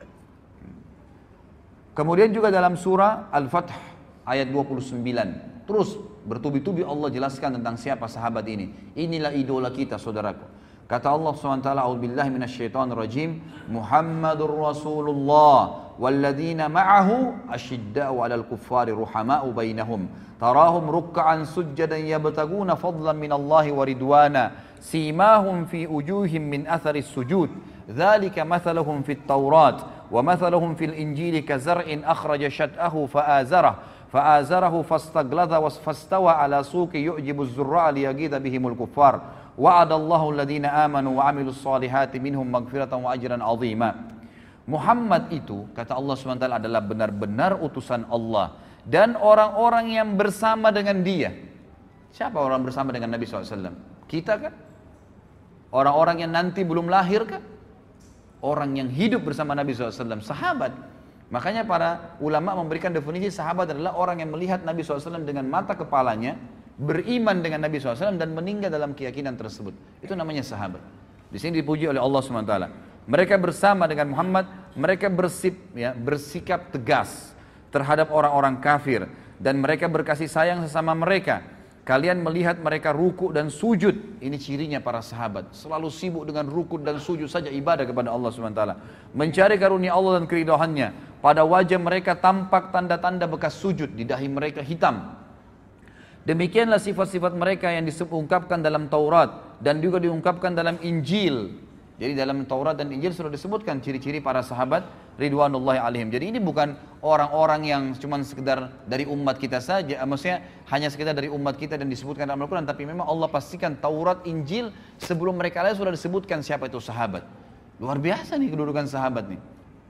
Kemudian juga dalam surah Al-Fath ayat 29. Terus bertubi-tubi Allah jelaskan tentang siapa sahabat ini. Inilah idola kita, saudaraku. Kata Allah SWT, a'udzubillahi minasyaitonirrajim, Muhammadur Rasulullah walladzina ma'ahu asyidda'u 'alal kuffari ruhama'u bainahum tarahum ruk'an sujjadan yabtaguna fadlan minallahi wa ridwana simahum fi wujuhim min atharis sujud dzalika mathaluhum fit taurat wa mathaluhum fil injili kazar'in akhraja shat'ahu fa'azarahu fastagladha fastawa 'ala suqi yu'jibu az-zurra'a liyaghidha bihimul kuffar wa'adallahu alladhina amanu wa 'amilus solihati minhum maghfiratan wa ajran 'azima. Muhammad itu, kata Allah SWT, adalah benar-benar utusan Allah. Dan orang-orang yang bersama dengan dia. Siapa orang bersama dengan Nabi SAW? Kita kan? Orang-orang yang nanti belum lahir kan? Orang yang hidup bersama Nabi SAW, sahabat. Makanya para ulama memberikan definisi sahabat adalah orang yang melihat Nabi SAW dengan mata kepalanya, beriman dengan Nabi SAW dan meninggal dalam keyakinan tersebut. Itu namanya sahabat. Di sini dipuji oleh Allah SWT. Mereka bersama dengan Muhammad, mereka bersikap tegas terhadap orang-orang kafir, dan mereka berkasih sayang sesama mereka. Kalian melihat mereka ruku dan sujud. Ini cirinya para sahabat, selalu sibuk dengan ruku dan sujud saja, ibadah kepada Allah SWT, mencari karunia Allah dan keridhaannya. Pada wajah mereka tampak tanda-tanda bekas sujud, di dahi mereka hitam. Demikianlah sifat-sifat mereka yang diungkapkan dalam Taurat dan juga diungkapkan dalam Injil. Jadi dalam Taurat dan Injil sudah disebutkan ciri-ciri para sahabat ridwanullahi alaihim. Jadi ini bukan orang-orang yang cuma sekedar dari umat kita saja, maksudnya hanya sekedar dari umat kita dan disebutkan dalam Al-Quran, tapi memang Allah pastikan Taurat, Injil sebelum mereka lahir sudah disebutkan siapa itu sahabat. Luar biasa nih kedudukan sahabat nih.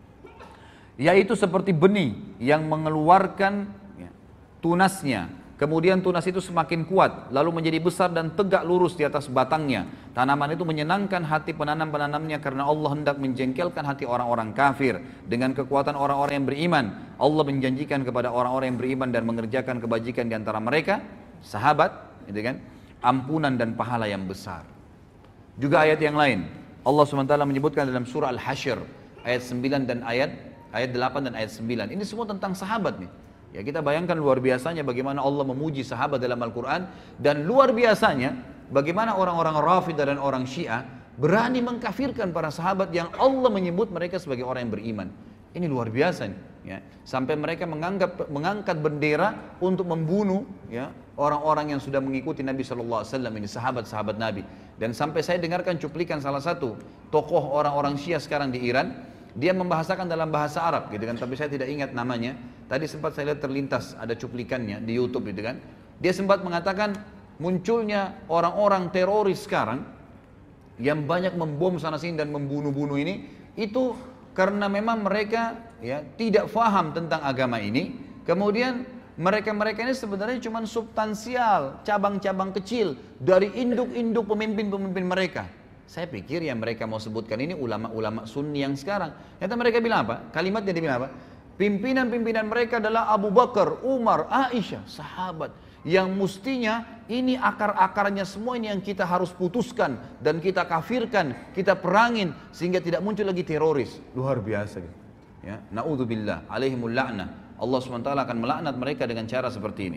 Yaitu seperti benih yang mengeluarkan tunasnya. Kemudian tunas itu semakin kuat, lalu menjadi besar dan tegak lurus di atas batangnya. Tanaman itu menyenangkan hati penanam-penanamnya karena Allah hendak menjengkelkan hati orang-orang kafir. Dengan kekuatan orang-orang yang beriman, Allah menjanjikan kepada orang-orang yang beriman dan mengerjakan kebajikan di antara mereka, sahabat, gitu kan, ampunan dan pahala yang besar. Juga ayat yang lain, Allah SWT menyebutkan dalam surah Al-Hasyr, ayat 9 dan ayat 8 dan ayat 9. Ini semua tentang sahabat nih. Ya, kita bayangkan luar biasanya bagaimana Allah memuji sahabat dalam Al-Quran, dan luar biasanya bagaimana orang-orang Rafidah dan orang Syiah berani mengkafirkan para sahabat yang Allah menyebut mereka sebagai orang yang beriman. Ini luar biasa nih, ya. Sampai mereka mengangkat bendera untuk membunuh, ya, orang-orang yang sudah mengikuti Nabi SAW, ini sahabat-sahabat Nabi. Dan sampai saya dengarkan cuplikan salah satu tokoh orang-orang Syiah sekarang di Iran. Dia membahasakan dalam bahasa Arab, gitu kan, tapi saya tidak ingat namanya. Tadi sempat saya lihat terlintas ada cuplikannya di YouTube, gitu kan. Dia sempat mengatakan munculnya orang-orang teroris sekarang yang banyak membom sana sini dan membunuh-bunuh ini, itu karena memang mereka, ya, tidak faham tentang agama ini. Kemudian mereka-mereka ini sebenarnya cuma substansial, cabang-cabang kecil dari induk-induk pemimpin-pemimpin mereka. Saya pikir yang mereka mau sebutkan ini ulama-ulama sunni yang sekarang. Ternyata mereka bilang apa? Kalimatnya dia bilang apa? Pimpinan-pimpinan mereka adalah Abu Bakar, Umar, Aisyah, sahabat. Yang mestinya ini akar-akarnya semua ini yang kita harus putuskan dan kita kafirkan, kita perangin sehingga tidak muncul lagi teroris. Luar biasa. Ya, naudzubillah, alaihimul la'nah. Allah SWT akan melaknat mereka dengan cara seperti ini.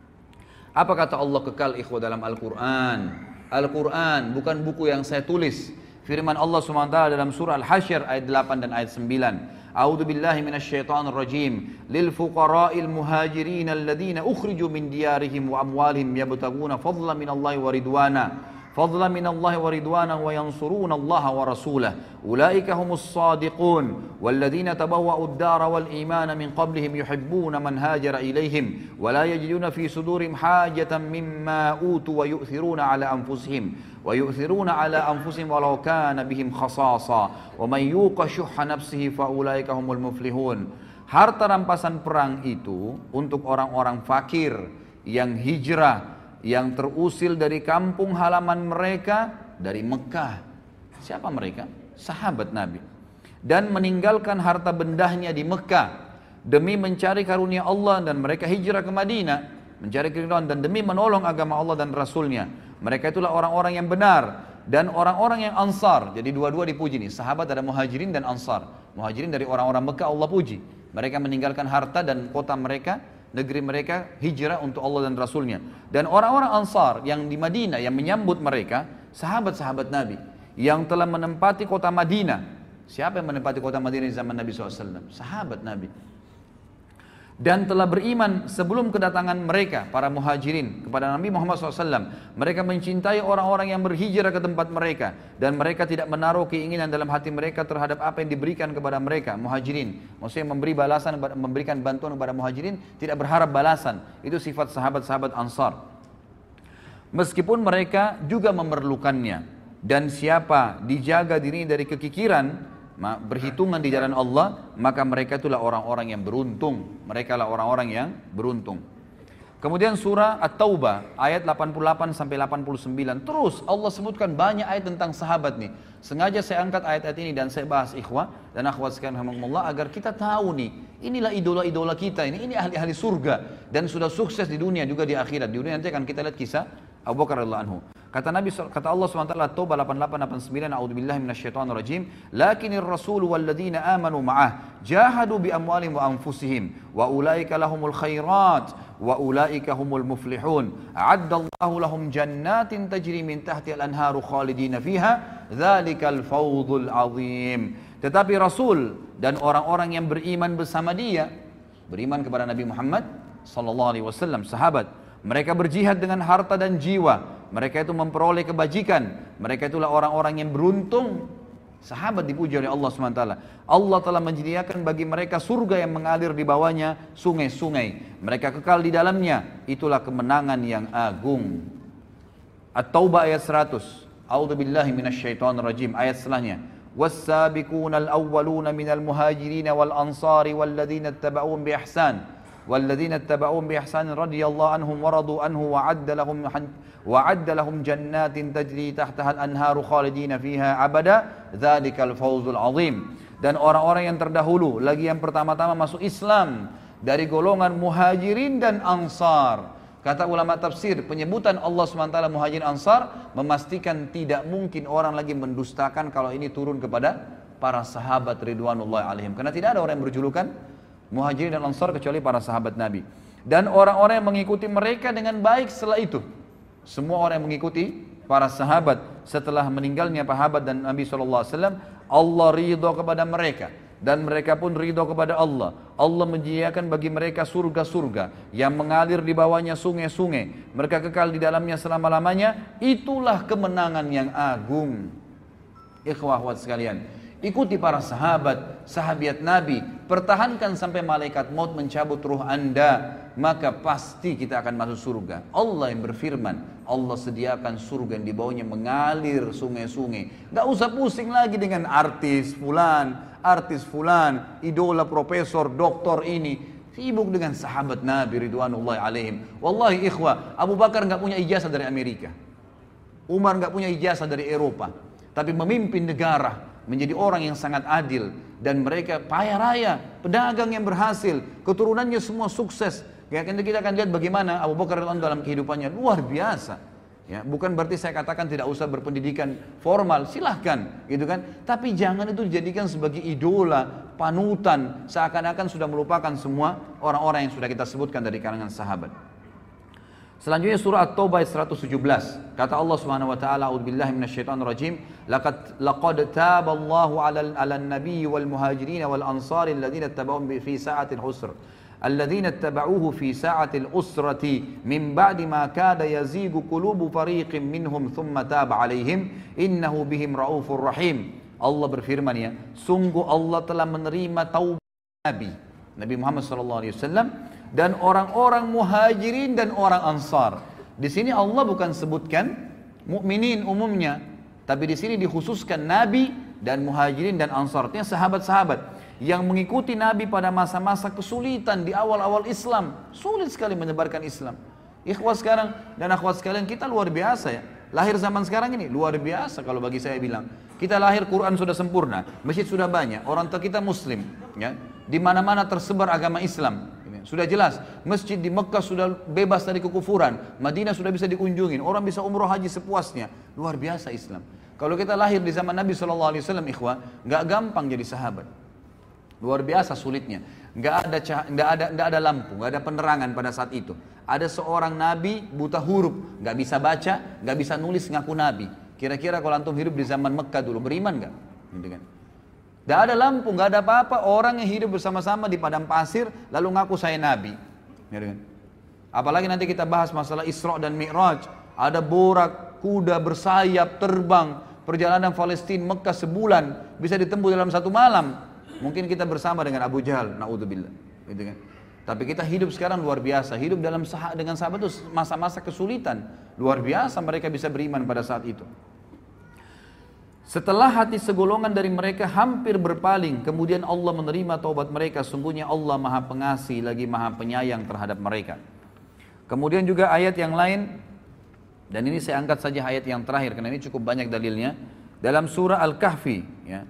Apa kata Allah kekal ikhwah dalam Al-Quran? Al-Quran bukan buku yang saya tulis. Firman Allah SWT dalam surah Al-Hasyr ayat 8 dan ayat 9. A'udzu billahi minasyaitonir rajim. Lil fuqara'il muhajirin alladziina ukhriju min diyarihim wa amwalihim yabtaguna fadlan minallahi wa ridwana. فضلا من الله ورضوانا وينصرون الله ورسوله أولئك هم الصادقون والذين تبوأوا الدار والإيمان من قبلهم يحبون من هاجر إليهم ولا يجدون في صدورهم حاجة مما أوتوا ويؤثرون على أنفسهم ولو كان بهم خصاصة ومن يوق شح نفسه فأولئك هم المفلحون. Harta rampasan perang itu untuk orang-orang fakir yang hijrah, yang terusil dari kampung halaman mereka dari Mekah. Siapa mereka? Sahabat Nabi. Dan meninggalkan harta bendahnya di Mekah demi mencari karunia Allah, dan mereka hijrah ke Madinah mencari keridhaan dan demi menolong agama Allah dan Rasulnya. Mereka itulah orang-orang yang benar dan orang-orang yang Ansar. Jadi dua-dua dipuji nih. Sahabat ada Muhajirin dan Ansar. Muhajirin dari orang-orang Mekah Allah puji. Mereka meninggalkan harta dan kota mereka, negeri mereka, hijrah untuk Allah dan Rasulnya. Dan orang-orang Ansar yang di Madinah yang menyambut mereka, sahabat-sahabat Nabi yang telah menempati kota Madinah. Siapa yang menempati kota Madinah di zaman Nabi SAW? Sahabat Nabi. Dan telah beriman sebelum kedatangan mereka, para muhajirin, kepada Nabi Muhammad SAW. Mereka mencintai orang-orang yang berhijrah ke tempat mereka. Dan mereka tidak menaruh keinginan dalam hati mereka terhadap apa yang diberikan kepada mereka, muhajirin. Maksudnya memberi balasan, memberikan bantuan kepada muhajirin, tidak berharap balasan. Itu sifat sahabat-sahabat Ansar. Meskipun mereka juga memerlukannya. Dan siapa dijaga diri dari kekikiran, berhitungan di jalan Allah, maka mereka itulah orang-orang yang beruntung. Mereka lah orang-orang yang beruntung. Kemudian surah At-Taubah ayat 88 sampai 89. Terus Allah sebutkan banyak ayat tentang sahabat nih. Sengaja saya angkat ayat-ayat ini dan saya bahas ikhwah dan akhwat sekalian rahimakumullah agar kita tahu nih, inilah idola-idola kita ini ahli-ahli surga dan sudah sukses di dunia juga di akhirat. Di dunia nanti akan kita lihat kisah Abu Bakar radhiyallahu anhu. Kata Allah SWT, Taubah 88-89, A'udzubillahi minasyaitonirrajim, lakinir rasul walladzina amanu ma'ah jahadu bi amwalihim wa anfusihim wa ulaika lahumul khairat wa ulaika humul muflihun. A'addallahu lahum jannatin tajri min tahtiha al-anharu khalidina fiha, dzalikal fawzul azim. Tetapi Rasul dan orang-orang yang beriman bersama dia, beriman kepada Nabi Muhammad sallallahu alaihi wasallam, sahabat, mereka berjihad dengan harta dan jiwa. Mereka itu memperoleh kebajikan. Mereka itulah orang-orang yang beruntung. Sahabat dipuji oleh Allah SWT. Allah telah menyediakan bagi mereka surga yang mengalir di bawahnya sungai-sungai. Mereka kekal di dalamnya. Itulah kemenangan yang agung. At-Taubah ayat 100. A'udzubillahi minasyaitonirrajim. Ayat setelahnya. وَالسَّابِقُونَ الْأَوَّلُونَ مِنَ الْمُهَاجِرِينَ وَالْأَنصَارِ وَالَّذِينَ اتَّبَعُوهُمْ بِإِحْسَانٍ والذين اتبعوهم بإحسان رضي الله عنهم ورضوا عنه وعد لهم جنات تجري تحتها الأنهار خالدين فيها أبدا ذلك الفوز العظيم. Dan orang-orang yang terdahulu lagi yang pertama-tama masuk Islam dari golongan muhajirin dan ansar. Kata ulama tafsir, penyebutan Allah SWT muhajirin ansar memastikan tidak mungkin orang lagi mendustakan kalau ini turun kepada para sahabat ridwanullah alaihim, karena tidak ada orang yang berjulukan Muhajirin dan Ansar kecuali para sahabat Nabi. Dan orang-orang yang mengikuti mereka dengan baik setelah itu. Semua orang yang mengikuti para sahabat setelah meninggalnya sahabat dan Nabi SAW, Allah ridho kepada mereka. Dan mereka pun ridho kepada Allah. Allah menyediakan bagi mereka surga-surga yang mengalir di bawahnya sungai-sungai. Mereka kekal di dalamnya selama-lamanya. Itulah kemenangan yang agung. Ikhwah akhwat sekalian, ikuti para sahabat, sahabiat Nabi, pertahankan sampai malaikat maut mencabut ruh anda, maka pasti kita akan masuk surga. Allah yang berfirman, Allah sediakan surga yang di bawahnya mengalir sungai-sungai. Gak usah pusing lagi dengan artis fulan, idola profesor, doktor ini. Sibuk dengan sahabat Nabi ridwanullahi alaihim. Wallahi ikhwah, Abu Bakar gak punya ijazah dari Amerika, Umar gak punya ijazah dari Eropa, tapi memimpin negara menjadi orang yang sangat adil, dan mereka kaya raya, pedagang yang berhasil, keturunannya semua sukses. Kita akan lihat bagaimana Abu Bakar dalam kehidupannya luar biasa. Ya, bukan berarti saya katakan tidak usah berpendidikan formal, silahkan, gitu kan. Tapi jangan itu dijadikan sebagai idola, panutan, seakan-akan sudah melupakan semua orang-orang yang sudah kita sebutkan dari kalangan sahabat. Selanjutnya surah At-Taubah 117. Kata Allah Subhanahu wa taala, "A'udzubillahi minasyaitonirrajim. Laqad taballahu 'alan nabiyyi wal muhajirin wal ansari alladziina ittaba'uuhu fi sa'atil usr. Alladziina ittaba'uuhu fi sa'atil usrati min ba'di ma kada yazigu qulubu fariqin minhum thumma taba 'alaihim innahu bihim raufur rahim." Allah berfirman, ya, sungguh Allah telah menerima taubat Nabi Muhammad sallallahu alaihi wasallam dan orang-orang muhajirin dan orang ansar. Di sini Allah bukan sebutkan mukminin umumnya, tapi di sini dikhususkan Nabi dan muhajirin dan ansar. Artinya sahabat-sahabat yang mengikuti Nabi pada masa-masa kesulitan di awal-awal Islam. Sulit sekali menyebarkan Islam. Ikhwah sekarang dan akhwat sekalian, kita luar biasa ya. Lahir zaman sekarang ini luar biasa kalau bagi saya bilang. Kita lahir Quran sudah sempurna, masjid sudah banyak, orang tua kita muslim, ya. Di mana-mana tersebar agama Islam. Sudah jelas, masjid di Mekah sudah bebas dari kekufuran, Madinah sudah bisa dikunjungin, orang bisa umroh haji sepuasnya. Luar biasa Islam. Kalau kita lahir di zaman Nabi SAW, ikhwah, nggak gampang jadi sahabat. Luar biasa sulitnya. Nggak ada lampu, nggak ada penerangan pada saat itu. Ada seorang Nabi buta huruf, nggak bisa baca, nggak bisa nulis, ngaku Nabi. Kira-kira kalau antum hidup di zaman Mekah dulu, beriman nggak? Gitu kan? Tidak ada lampu, nggak ada apa-apa. Orang yang hidup bersama-sama di padang pasir lalu ngaku saya Nabi. Apalagi nanti kita bahas masalah Isra dan Mi'raj. Ada borak, kuda bersayap, terbang. Perjalanan Palestina Mekah sebulan bisa ditempuh dalam satu malam. Mungkin kita bersama dengan Abu Jahal, na'udzubillah. Gitu kan? Tapi kita hidup sekarang luar biasa. Hidup dengan sahabat itu masa-masa kesulitan. Luar biasa mereka bisa beriman pada saat itu. Setelah hati segolongan dari mereka hampir berpaling, kemudian Allah menerima taubat mereka. Sungguhnya Allah Maha Pengasih lagi Maha Penyayang terhadap mereka. Kemudian juga ayat yang lain, dan ini saya angkat saja ayat yang terakhir karena ini cukup banyak dalilnya. Dalam surah Al-Kahfi, ya.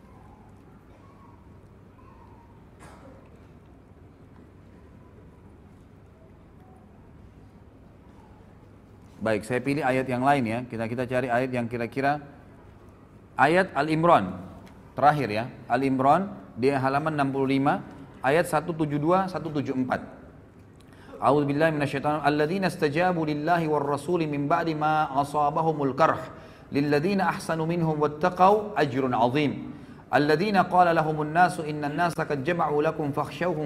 Baik, saya pilih ayat yang lain ya. Kita cari ayat yang kira-kira ayat Al-Imran terakhir ya. Al-Imran di halaman 65 ayat 172 174. A'udzu billahi minasyaitonir rajim. Alladzina istajabu lillahi war rasuli min ba'di ma asabahumul qarh lilladzina ahsanu minhum wattaqau ajrun 'adzim. Alladzina qala lahumun nasu innan nasa qad jama'u lakum fakhshawhum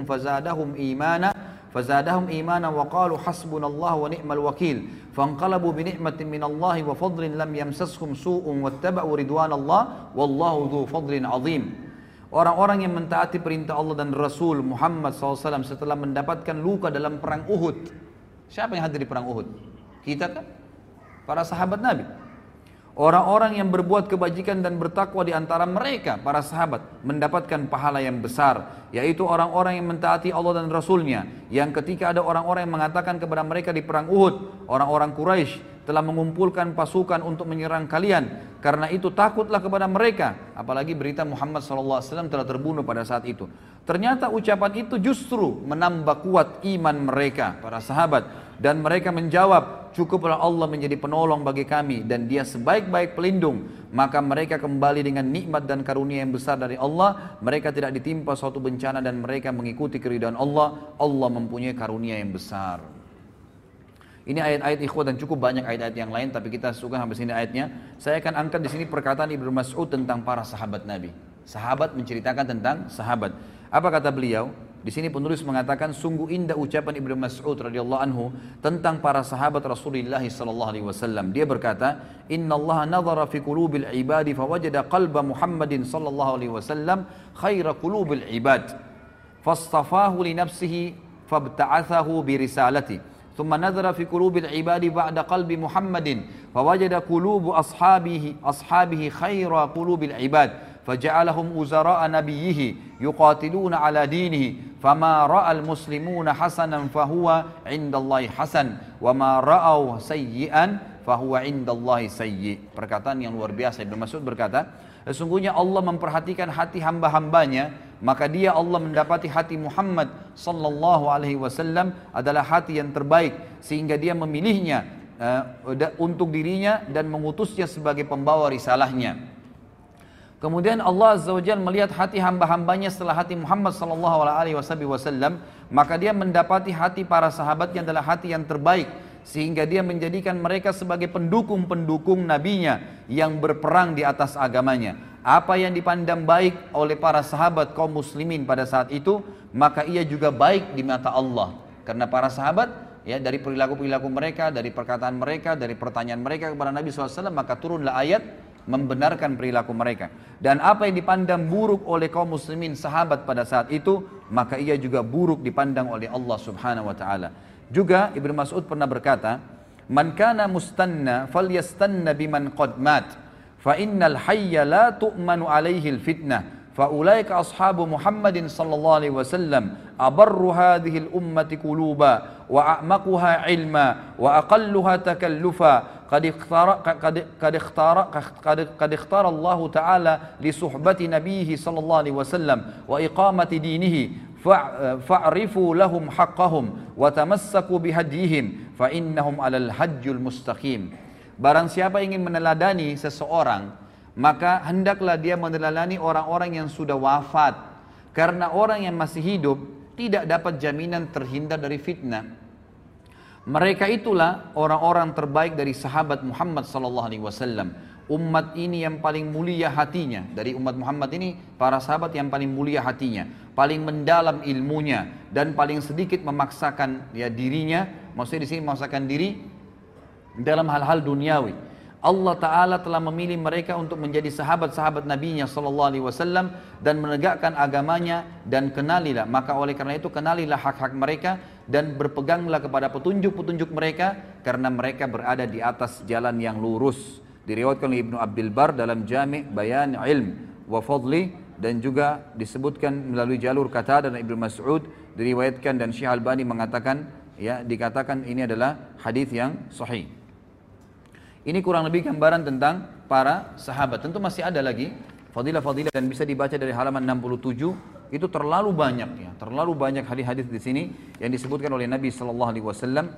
فزادهم إيمانا وقالوا حسبنا الله ونعم الوكيل فانقلبوا بنعمة من الله وفضل لم يمسسهم سوء واتبعوا رضوان الله والله ذو فضل عظيم. Orang-orang yang mentaati perintah Allah dan Rasul Muhammad SAW setelah mendapatkan luka dalam perang Uhud. Siapa yang hadir di perang Uhud? Kita kan? Para sahabat Nabi. Orang-orang yang berbuat kebajikan dan bertakwa di antara mereka, para sahabat, mendapatkan pahala yang besar, yaitu orang-orang yang mentaati Allah dan Rasulnya, yang ketika ada orang-orang yang mengatakan kepada mereka di perang Uhud, orang-orang Quraisy telah mengumpulkan pasukan untuk menyerang kalian, karena itu takutlah kepada mereka, apalagi berita Muhammad SAW telah terbunuh pada saat itu. Ternyata ucapan itu justru menambah kuat iman mereka, para sahabat, dan mereka menjawab, cukuplah Allah menjadi penolong bagi kami dan dia sebaik-baik pelindung. Maka mereka kembali dengan nikmat dan karunia yang besar dari Allah. Mereka tidak ditimpa suatu bencana dan mereka mengikuti keridhaan Allah. Allah mempunyai karunia yang besar. Ini ayat-ayat ikhwah dan cukup banyak ayat-ayat yang lain, tapi kita suka sampai sini ayatnya. Saya akan angkat di sini perkataan Ibnu Mas'ud tentang para sahabat Nabi. Sahabat menceritakan tentang sahabat. Apa kata beliau? Di sini penulis mengatakan sungguh indah ucapan Ibnu Mas'ud radhiyallahu anhu tentang para sahabat Rasulullah sallallahu alaihi wasallam. Dia berkata, "Innallaha nadhara fi qulubil ibadi fawajada qalba Muhammadin sallallahu alaihi wasallam khaira qulubil ibad. Fastafahu li nafsihi fabta'athahu bi risalati. Thumma nadhara fi qulubil ibadi ba'da qalbi Muhammadin fawajada qulubu ashabihi khaira qulubil ibad." فجعلهم وزراء نبيه يقاتلون على دينه فما رأى المسلمون حسنا فهو عند الله حسن وما رأوا سيئا فهو عند الله سيء. Perkataan yang luar biasa. Ibnu Mas'ud berkata, sesungguhnya Allah memperhatikan hati hamba-hambanya, maka dia Allah mendapati hati Muhammad sallallahu alaihi wasallam adalah hati yang terbaik, sehingga dia memilihnya untuk dirinya dan mengutusnya sebagai pembawa risalahnya. Kemudian Allah Azza wa Jalla melihat hati hamba-hambanya setelah hati Muhammad sallallahu alaihi wasallam, maka dia mendapati hati para sahabatnya adalah hati yang terbaik, sehingga dia menjadikan mereka sebagai pendukung-pendukung nabinya yang berperang di atas agamanya. Apa yang dipandang baik oleh para sahabat kaum muslimin pada saat itu, maka ia juga baik di mata Allah. Karena para sahabat, ya, dari perilaku-perilaku mereka, dari perkataan mereka, dari pertanyaan mereka kepada Nabi SAW, maka turunlah ayat membenarkan perilaku mereka. Dan apa yang dipandang buruk oleh kaum muslimin sahabat pada saat itu, maka ia juga buruk dipandang oleh Allah Subhanahu wa taala. Juga Ibnu Mas'ud pernah berkata, "Man kana mustanna falyastanna biman qad mat, fa innal hayya la tu'manu alaihi al-fitnah." فأولئك أصحاب محمد صلى الله عليه وسلم أبر هذه الأمة قلوبا وأعمقها علما وأقلها تكلفا قد اختار الله تعالى لصحبة نبيه صلى الله عليه وسلم وإقامة دينه فاعرفوا لهم حقهم وتمسكوا بهديهم فإنهم على الحج المستقيم. Barang siapa ingin meneladani seseorang, maka hendaklah dia meneladani orang-orang yang sudah wafat. Karena orang yang masih hidup tidak dapat jaminan terhindar dari fitnah. Mereka itulah orang-orang terbaik dari sahabat Muhammad SAW. Umat ini yang paling mulia hatinya. Dari umat Muhammad ini, para sahabat yang paling mulia hatinya, paling mendalam ilmunya, dan paling sedikit memaksakan dirinya. Maksudnya di sini memaksakan diri dalam hal-hal duniawi. Allah Ta'ala telah memilih mereka untuk menjadi sahabat-sahabat Nabi-Nya SAW dan menegakkan agamanya, dan kenalilah, maka oleh karena itu kenalilah hak-hak mereka dan berpeganglah kepada petunjuk-petunjuk mereka, karena mereka berada di atas jalan yang lurus. Diriwayatkan oleh Ibnu Abdul Bar dalam Jami' Bayan Ilm wa Fadli, dan juga disebutkan melalui jalur Qatadah dan Ibnu Mas'ud, diriwayatkan, dan Syekh Albani mengatakan, ya, dikatakan ini adalah hadis yang sahih. Ini kurang lebih gambaran tentang para sahabat. Tentu masih ada lagi fadilah-fadilah dan bisa dibaca dari halaman 67. Itu terlalu banyak, ya, terlalu banyak hadis-hadis di sini yang disebutkan oleh Nabi sallallahu alaihi wasallam.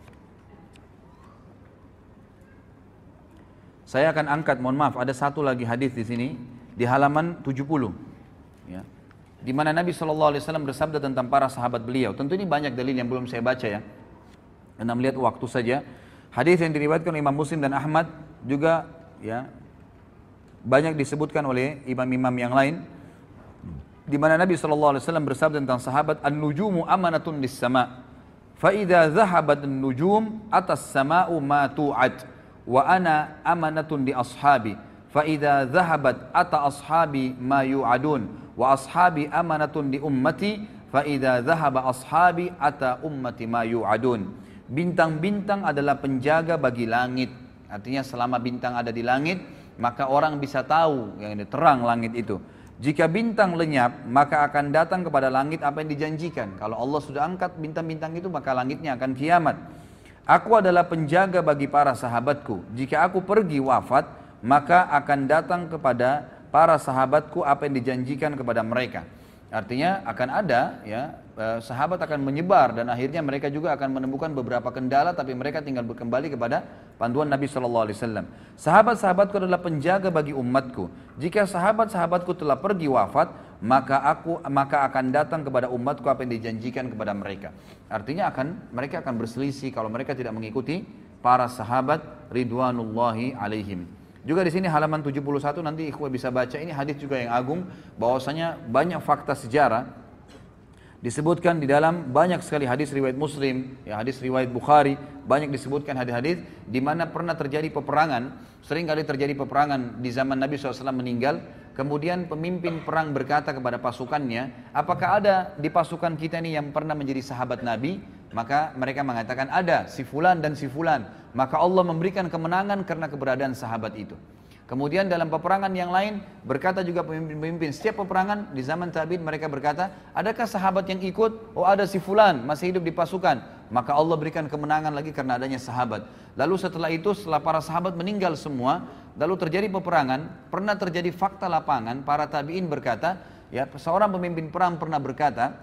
Saya akan angkat, mohon maaf, ada satu lagi hadis di sini di halaman 70, ya, di mana Nabi sallallahu alaihi wasallam bersabda tentang para sahabat beliau. Tentu ini banyak dalil yang belum saya baca, ya, karena melihat waktu saja. Hadis yang diriwayatkan oleh Imam Muslim dan Ahmad juga, ya, banyak disebutkan oleh imam-imam yang lain, di mana Nabi sallallahu alaihi wasallam bersabda tentang sahabat, "An-nujumu amanatun lis-sama', fa idza dhahabat an-nujum atas sama'u ma tu'ad, wa ana amanatun li ashabi, fa idza dhahabat ata ashabi ma yu'adun, wa ashabi amanatun li ummati, fa idza dhahaba ashabi ata ummati ma yu'adun." Bintang-bintang adalah penjaga bagi langit. Artinya selama bintang ada di langit, maka orang bisa tahu yang terang langit itu. Jika bintang lenyap, maka akan datang kepada langit apa yang dijanjikan. Kalau Allah sudah angkat bintang-bintang itu, maka langitnya akan kiamat. Aku adalah penjaga bagi para sahabatku. Jika aku pergi wafat, maka akan datang kepada para sahabatku apa yang dijanjikan kepada mereka. Artinya akan ada, ya, sahabat akan menyebar dan akhirnya mereka juga akan menemukan beberapa kendala, tapi mereka tinggal kembali kepada panduan Nabi sallallahu alaihi wasallam. Sahabat-sahabatku adalah penjaga bagi umatku. Jika sahabat-sahabatku telah pergi wafat, maka akan datang kepada umatku apa yang dijanjikan kepada mereka. Artinya mereka akan berselisih kalau mereka tidak mengikuti para sahabat ridwanullahi alaihim. Juga di sini halaman 71 nanti ikhwah bisa baca, ini hadis juga yang agung, bahwasanya banyak fakta sejarah disebutkan di dalam banyak sekali hadis riwayat Muslim, ya, hadis riwayat Bukhari, banyak disebutkan hadis-hadis di mana pernah terjadi peperangan. Sering kali terjadi peperangan di zaman Nabi SAW meninggal, kemudian pemimpin perang berkata kepada pasukannya, apakah ada di pasukan kita ini yang pernah menjadi sahabat Nabi? Maka mereka mengatakan ada, si fulan dan si fulan. Maka Allah memberikan kemenangan karena keberadaan sahabat itu. Kemudian dalam peperangan yang lain berkata juga pemimpin-pemimpin, setiap peperangan di zaman tabi'in mereka berkata, adakah sahabat yang ikut? Oh, ada si fulan masih hidup di pasukan. Maka Allah berikan kemenangan lagi karena adanya sahabat. Lalu setelah itu, setelah para sahabat meninggal semua, lalu terjadi peperangan, pernah terjadi fakta lapangan, para tabi'in berkata, ya, seorang pemimpin perang pernah berkata,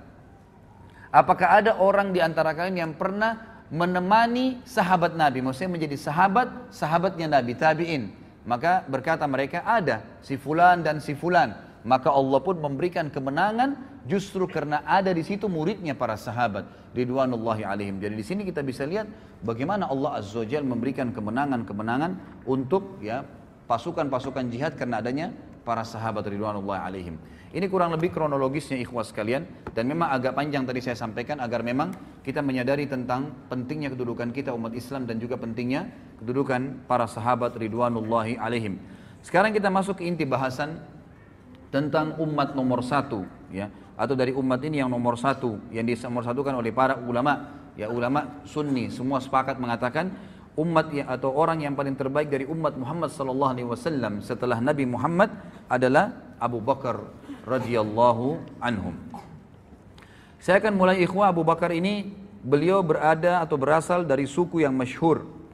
apakah ada orang di antara kalian yang pernah menemani sahabat Nabi? Maksudnya menjadi sahabatnya Nabi, tabi'in. Maka berkata mereka, ada si fulan dan si fulan. Maka Allah pun memberikan kemenangan justru karena ada di situ muridnya para sahabat ridwanullahi alaihim. Jadi di sini kita bisa lihat bagaimana Allah Azza wa Jalla memberikan kemenangan-kemenangan untuk, ya, pasukan-pasukan jihad karena adanya para sahabat ridwanullahi alaihim. Ini kurang lebih kronologisnya ikhwas sekalian, dan memang agak panjang tadi saya sampaikan agar memang kita menyadari tentang pentingnya kedudukan kita umat Islam dan juga pentingnya kedudukan para sahabat ridwanullahi alaihim. Sekarang kita masuk ke inti bahasan tentang umat nomor satu, ya, atau dari umat ini yang nomor satu, yang dinomorsatukan oleh para ulama, ya, ulama sunni semua sepakat mengatakan umat atau orang yang paling terbaik dari umat Muhammad sallallahu alaihi wasallam setelah Nabi Muhammad adalah Abu Bakar radhiyallahu anhum. Saya akan mulai ikhwah. Abu Bakar ini beliau berada atau berasal dari suku yang masyhur